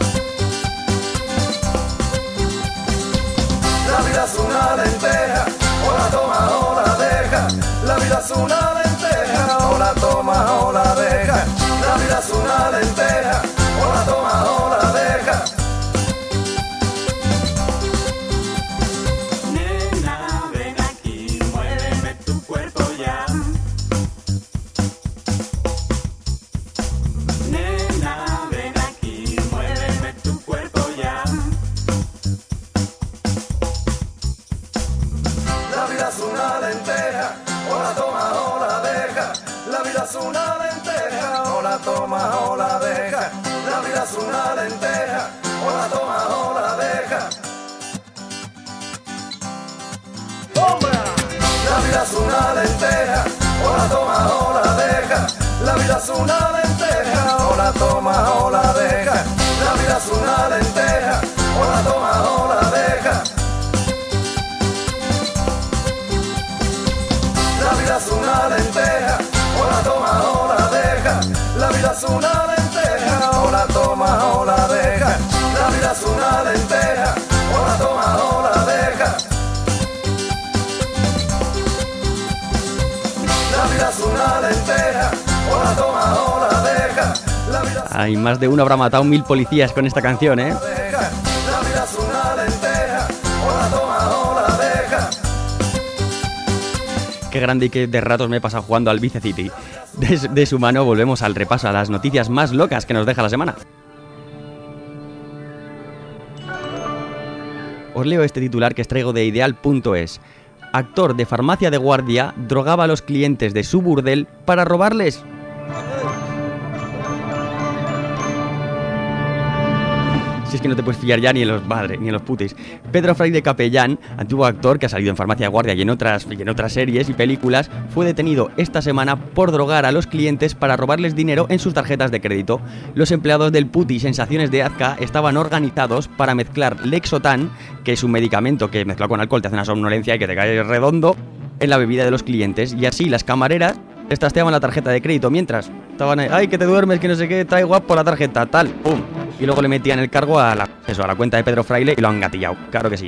La vida es una lenteja, o la tomas o la dejas. La vida es una lenteja, o la tomas o la dejas. La vida es una lenteja, o la tomas o la dejas. Es una lenteja, o la tomas o la dejas. La vida es una lenteja, o la tomas o la dejas. La vida es una lenteja, o la tomas o la dejas. La vida es una lenteja, o la tomas o la dejas. La vida es una lenteja, o la tomas o la dejas. La vida es una lenteja, o la tomas o la dejas. La vida es una lenteja, o la tomas o la dejas. La vida es una lenteja, o la tomas o la dejas. La vida es una lenteja, o la tomas o la dejas. La vida es Hay más de uno habrá matado mil policías con esta canción, ¿eh? una lenteja. La vida es una lenteja, o la tomas o la dejas. Qué grande y qué de ratos me he pasado jugando al Vice City. De, de su mano volvemos al repaso a las noticias más locas que nos deja la semana. Os leo este titular que extraigo de ideal punto es. Actor de farmacia de guardia drogaba a los clientes de su burdel para robarles. Si es que no te puedes fiar ya ni en los madre, ni en los putis. Pedro Fraile Capellán, antiguo actor que ha salido en Farmacia de Guardia y en otras, y en otras series y películas, fue detenido esta semana por drogar a los clientes para robarles dinero en sus tarjetas de crédito. Los empleados del puti Sensaciones de Azca estaban organizados para mezclar Lexotan, que es un medicamento que mezclado con alcohol te hace una somnolencia y que te cae redondo, en la bebida de los clientes. Y así las camareras les trasteaban la tarjeta de crédito mientras estaban ahí, ay, que te duermes, que no sé qué, trae guapo la tarjeta, tal, pum. Y luego le metían el cargo a la, eso, a la cuenta de Pedro Fraile y lo han gatillado, claro que sí.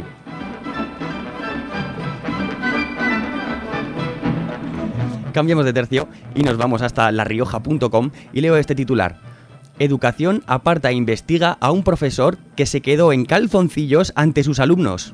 Cambiamos de tercio y nos vamos hasta la rioja punto com y leo este titular. Educación aparta e investiga a un profesor que se quedó en calzoncillos ante sus alumnos.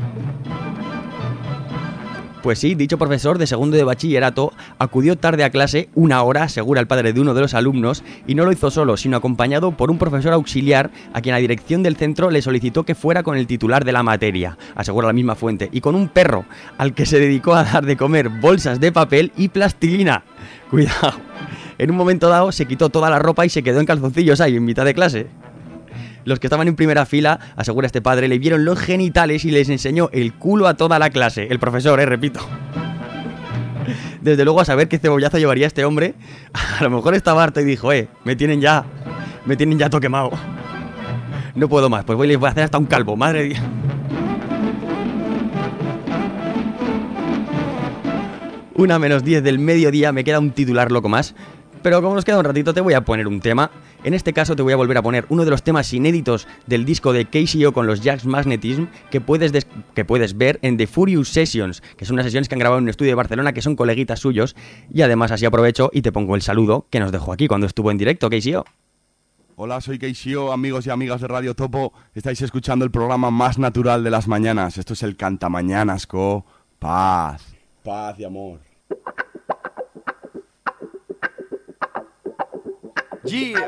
Pues sí, dicho profesor de segundo de bachillerato acudió tarde a clase, una hora, asegura el padre de uno de los alumnos, y no lo hizo solo, sino acompañado por un profesor auxiliar a quien la dirección del centro le solicitó que fuera con el titular de la materia, asegura la misma fuente, y con un perro al que se dedicó a dar de comer bolsas de papel y plastilina. Cuidado, en un momento dado se quitó toda la ropa y se quedó en calzoncillos ahí en mitad de clase. Los que estaban en primera fila, asegura este padre, le vieron los genitales y les enseñó el culo a toda la clase. El profesor, eh, repito. Desde luego a saber qué cebollazo llevaría este hombre. A lo mejor estaba harto y dijo, eh, me tienen ya, me tienen ya todo quemado. No puedo más, pues voy, les voy a hacer hasta un calvo, madre mía. Una menos diez del mediodía, me queda un titular loco más. Pero como nos queda un ratito, te voy a poner un tema. En este caso te voy a volver a poner uno de los temas inéditos del disco de K C O con los Jazz Magnetism que puedes, des- que puedes ver en The Furious Sessions, que son unas sesiones que han grabado en un estudio de Barcelona, que son coleguitas suyos. Y además así aprovecho y te pongo el saludo que nos dejó aquí cuando estuvo en directo, K C O. Hola, soy K C O, amigos y amigas de Radio Topo. Estáis escuchando el programa más natural de las mañanas. Esto es el Cantamañanas, co. Paz. Paz y amor. Yeah.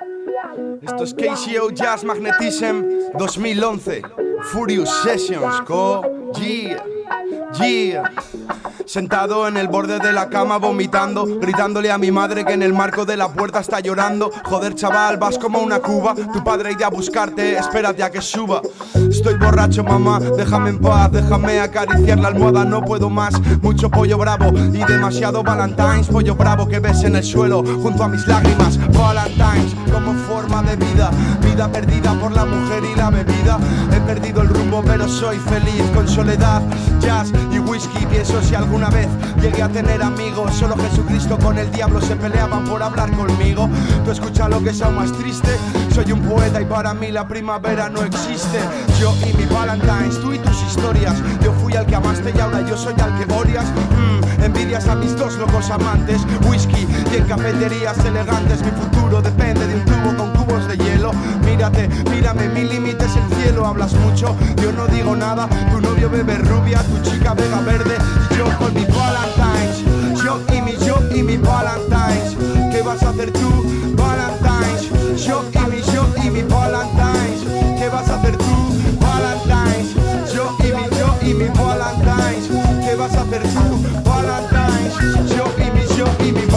Esto es K C O Jazz Magnetism dos mil once. Furious Sessions, co. Yeah. Yeah. Sentado en el borde de la cama vomitando, gritándole a mi madre que en el marco de la puerta está llorando. Joder chaval, vas como una cuba, tu padre irá a buscarte, espérate a que suba. Estoy borracho mamá, déjame en paz, déjame acariciar la almohada, no puedo más. Mucho pollo bravo y demasiado Valentine's, pollo bravo que ves en el suelo junto a mis lágrimas. Valentine's como forma de vida, vida perdida por la mujer y la bebida. He perdido el rumbo pero soy feliz con soledad, jazz y whisky. Pienso si alguna vez llegué a tener amigos, solo Jesucristo con el diablo se peleaban por hablar conmigo. Tú escucha lo que es aún más triste, soy un poeta y para mí la primavera no existe. Yo y mi Valentine's, tú y tus historias, yo fui al que amaste y ahora yo soy al que odias. mm, Envidias a mis dos locos amantes, whisky y en cafeterías elegantes. Mi futuro depende de un tubo con cubos de hielo. Mírate, mírame, mi límite es el cielo. Hablas mucho, yo no digo nada. Tu novio bebe rubia, tu chica vega verde. Yo con mi Valentine's, yo y mi, yo y mi Valentine's. ¿Qué vas a hacer tú, Valentine's? Yo y mi, yo y mi Valentine's. ¿Qué vas a hacer tú, Valentine's? Yo y mi, yo y mi Valentine's. ¿Qué vas a hacer tú, Valentine's? Yo y mi, yo y mi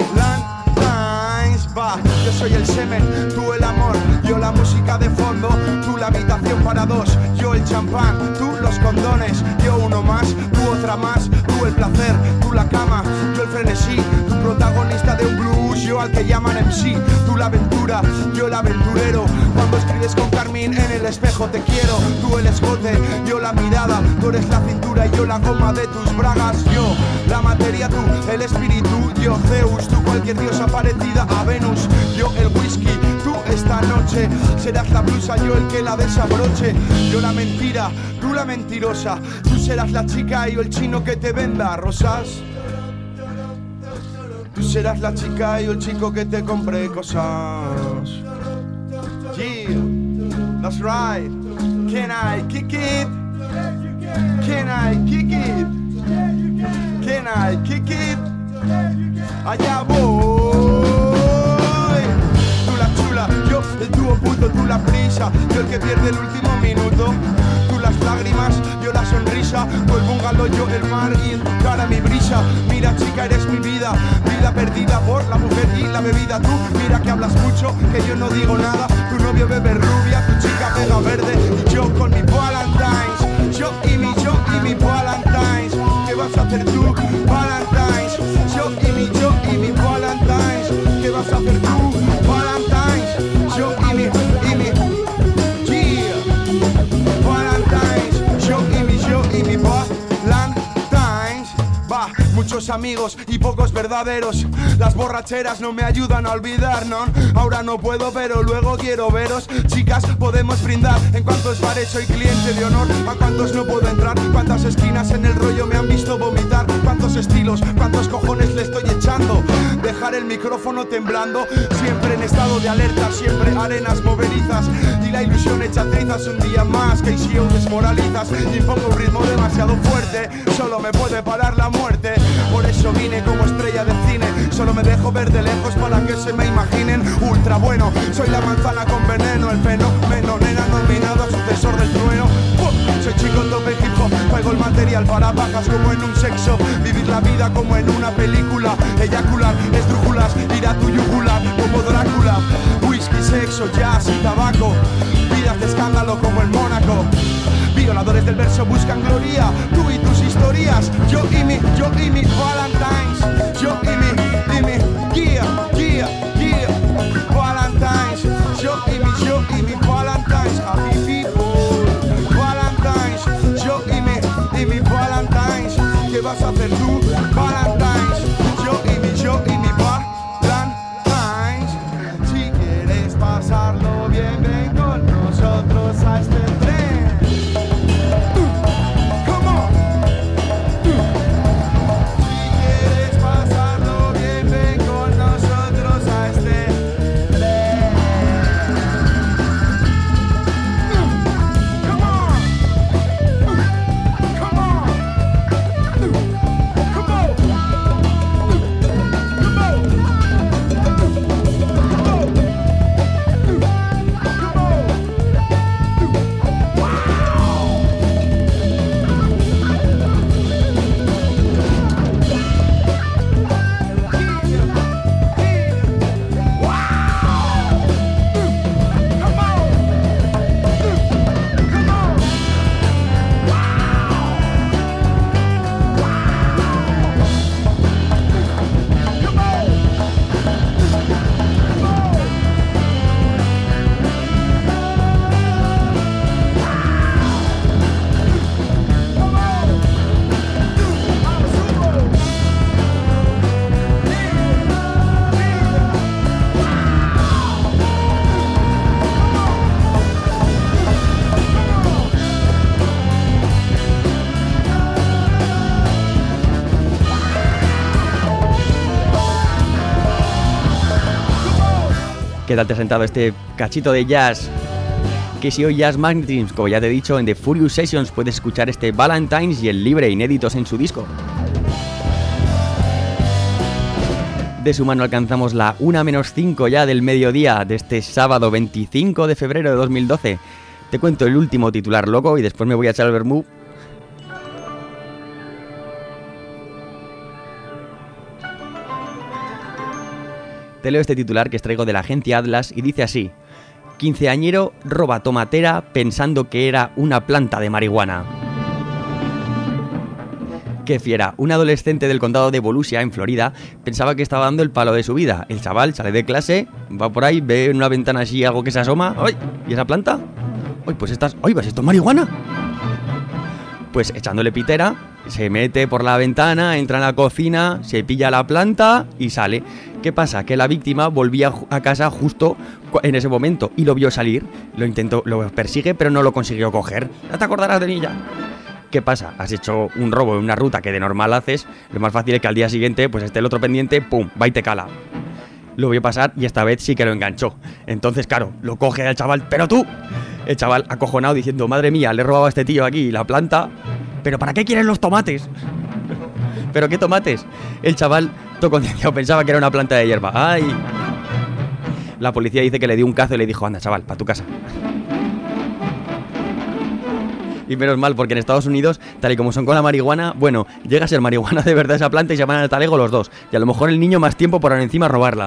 Valentine's. Va, yo soy el semen, tú el amor, yo la música de fondo, tú la habitación para dos, yo el champán, tú los condones, yo uno más, tú otra más, tú el placer, tú la cama, yo el frenesí, tú protagonista de un blues, yo al que llaman M C, tú la aventura, yo el aventurero, cuando escribes con Carmín en el espejo te quiero, tú el escote, yo la mirada, tú eres la cintura y yo la goma de tus bragas, yo la materia, tú el espíritu, yo Zeus, tú cualquier diosa parecida a Venus, yo el whisky, tú esta noche serás la blusa, yo el que la desabroche, yo la mentira, tú la mentirosa, tú serás la chica y yo el chino que te venda rosas. Tú serás la chica y yo el chico que te compre cosas. Yeah, that's right. Can I kick it? Can I kick it? Can I kick it? Allá voy. Tú la chula, yo el dúo puto, tú la prisa, yo el que pierde el último minuto. Tú las lágrimas, yo la sonrisa, tú el bungalow, yo el mar y en tu cara mi brisa. Mira chica, eres mi vida, vida perdida por la mujer y la bebida. Tú mira que hablas mucho, que yo no digo nada. Tu novio bebe rubia, tu chica pega verde y yo con mi Valentine's. Yo y mi, yo y mi Valentine's. ¿Qué vas a hacer tú, Valentine's? Yo y mi, yo y mi Valentine's. ¿Qué vas a hacer tú, Valentine's? Yo y mi, y mi, yeah. Valentine's, yo y mi, yo y mi Valentine's. Va, muchos amigos y pocos verdaderos. Las borracheras no me ayudan a olvidar, ¿no? Ahora no puedo, pero luego quiero veros. Chicas, podemos brindar. En cuantos bares soy cliente de honor. A cuántos no puedo entrar. Cuántas esquinas en el rollo me han visto vomitar. Cuántos estilos, cuántos cojones le estoy echando. Dejar el micrófono temblando. Siempre en estado de alerta, siempre arenas movedizas. Y la ilusión hecha trizas un día más. Que si yo desmoralizas y pongo un ritmo demasiado fuerte, solo me puede parar la muerte. Por eso vine como estrella de cine. Solo me dejo ver de lejos para que se me imaginen. Ultra bueno, soy la manzana con veneno. El fenómeno, nena nominado a sucesor del trueno. uh, Soy chico tope hip hop. Traigo el material para bajas como en un sexo. Vivir la vida como en una película. Eyacular, esdrújulas, ir a tu yugular como Drácula. Whisky, sexo, jazz y tabaco. Vidas de escándalo como en Mónaco. Violadores del verso buscan gloria. Tú y tus historias. Yo y mi, yo y mi Valentine's. Yo y mi, y mi, yeah, yeah, yeah. Valentine's. Yo y mi, yo y mi Valentine's. Happy people. Valentine's. Yo y mi, y mi Valentine's. ¿Qué vas a hacer tú? Valentine's, yo y mi, yo y mi Valentine's. Si quieres pasarlo bien, ven con nosotros a este tren. Come on. Si quieres pasarlo bien, ven con nosotros a este tren. Come on. Come on. Come on. Quédate sentado este cachito de jazz. Que si hoy Jazz Magnetism, como ya te he dicho, en The Furious Sessions puedes escuchar este Valentine's y el Libre, inéditos en su disco. De su mano alcanzamos la una menos cinco ya del mediodía de este sábado veinticinco de febrero de dos mil doce. Te cuento el último titular loco y después me voy a echar el vermú. Te leo este titular que extraigo de la agencia Atlas y dice así: quinceañero roba tomatera pensando que era una planta de marihuana. Qué fiera, un adolescente del condado de Volusia, en Florida, pensaba que estaba dando el palo de su vida. El chaval sale de clase, va por ahí, ve en una ventana así algo que se asoma. ¡Ay! ¿Y esa planta? ¡Ay, pues estas! ¡Ay, pues esto es marihuana! Pues echándole pitera, se mete por la ventana, entra en la cocina, se pilla la planta y sale. ¿Qué pasa? Que la víctima volvía a casa justo en ese momento y lo vio salir. Lo intentó, lo persigue, pero no lo consiguió coger. ¿Ya te acordarás de mí ya? ¿Qué pasa? Has hecho un robo en una ruta que de normal haces. Lo más fácil es que al día siguiente pues esté el otro pendiente, ¡pum!, va y te cala. Lo vio pasar y esta vez sí que lo enganchó. Entonces, claro, lo coge al chaval, ¡pero tú! El chaval acojonado diciendo: madre mía, le he robado a este tío aquí la planta. ¿Pero para qué quieren los tomates? ¿Pero qué tomates? El chaval, todo concienciado, pensaba que era una planta de hierba. ¡Ay! La policía dice que le dio un cazo y le dijo: anda, chaval, para tu casa. Y menos mal, porque en Estados Unidos, tal y como son con la marihuana, bueno, llega a ser marihuana de verdad esa planta y se van al talego los dos. Y a lo mejor el niño más tiempo por encima robarla.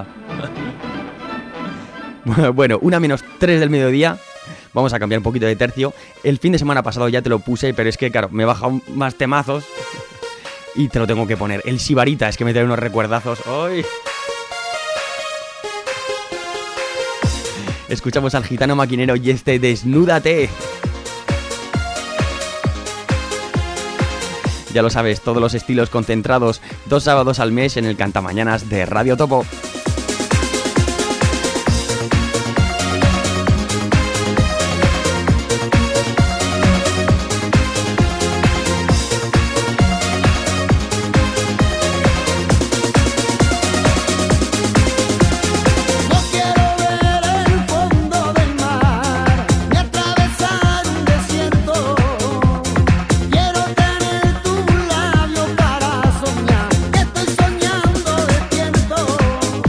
Bueno, una menos tres del mediodía. Vamos a cambiar un poquito de tercio. El fin de semana pasado ya te lo puse, pero es que, claro, me he bajado más temazos y te lo tengo que poner. El Sibarita, es que me trae unos recuerdazos. ¡Ay! Escuchamos al Gitano Maquinero y este Desnúdate. Ya lo sabes, todos los estilos concentrados dos sábados al mes en el Cantamañanas de Radio Topo. Para soñar, estoy soñando despierto.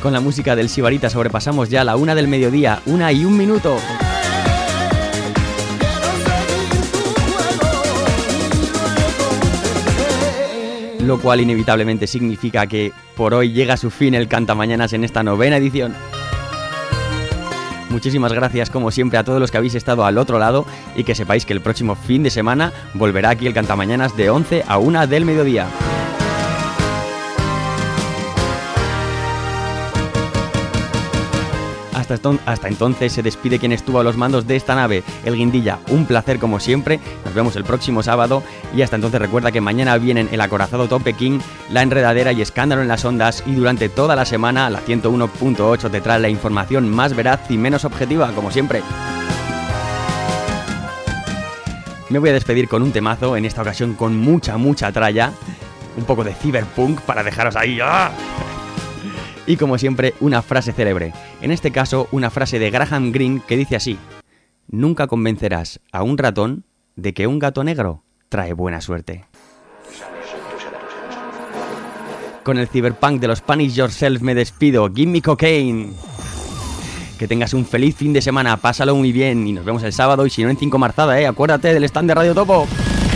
Con la música del Sibarita sobrepasamos ya la una del mediodía, una y un minuto. Lo cual inevitablemente significa que por hoy llega a su fin el Cantamañanas en esta novena edición. Muchísimas gracias como siempre a todos los que habéis estado al otro lado y que sepáis que el próximo fin de semana volverá aquí el Cantamañanas de once a una del mediodía. Hasta, hasta entonces se despide quien estuvo a los mandos de esta nave, el Guindilla. Un placer como siempre, nos vemos el próximo sábado y hasta entonces recuerda que mañana vienen el acorazado Tope King, la enredadera y escándalo en las ondas y durante toda la semana la ciento uno punto ocho te trae la información más veraz y menos objetiva, como siempre. Me voy a despedir con un temazo, en esta ocasión con mucha, mucha tralla, un poco de cyberpunk para dejaros ahí. ¡Ah! Y como siempre, una frase célebre. En este caso, una frase de Graham Greene que dice así: nunca convencerás a un ratón de que un gato negro trae buena suerte. Con el cyberpunk de los Punish Yourself me despido. Give me cocaine. Que tengas un feliz fin de semana, pásalo muy bien y nos vemos el sábado y si no en cinco Marzada, ¿eh? Acuérdate del stand de Radio Topo.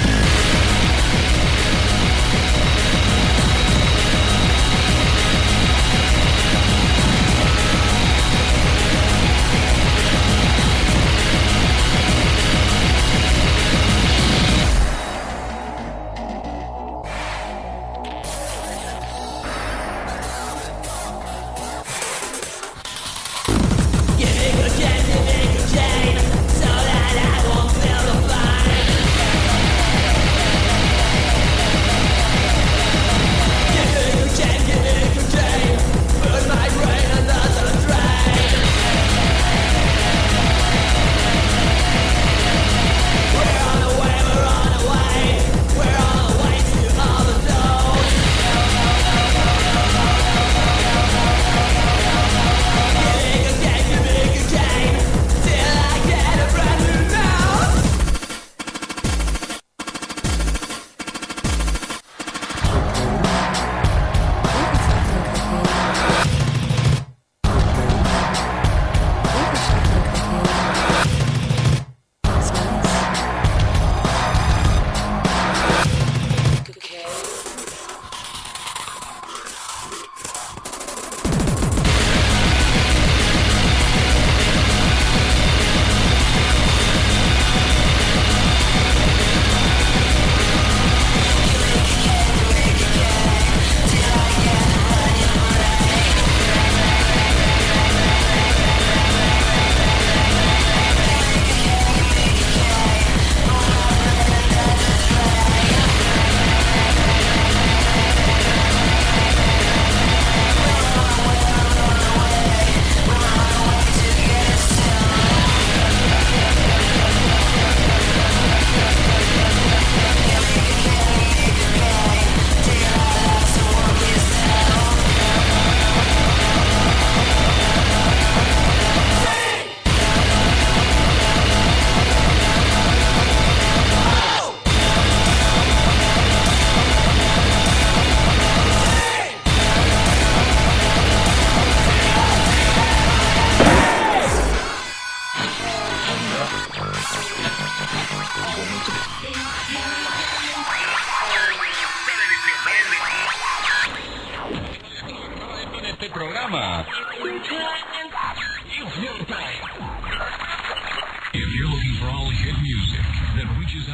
programa. If you're looking for all hit music,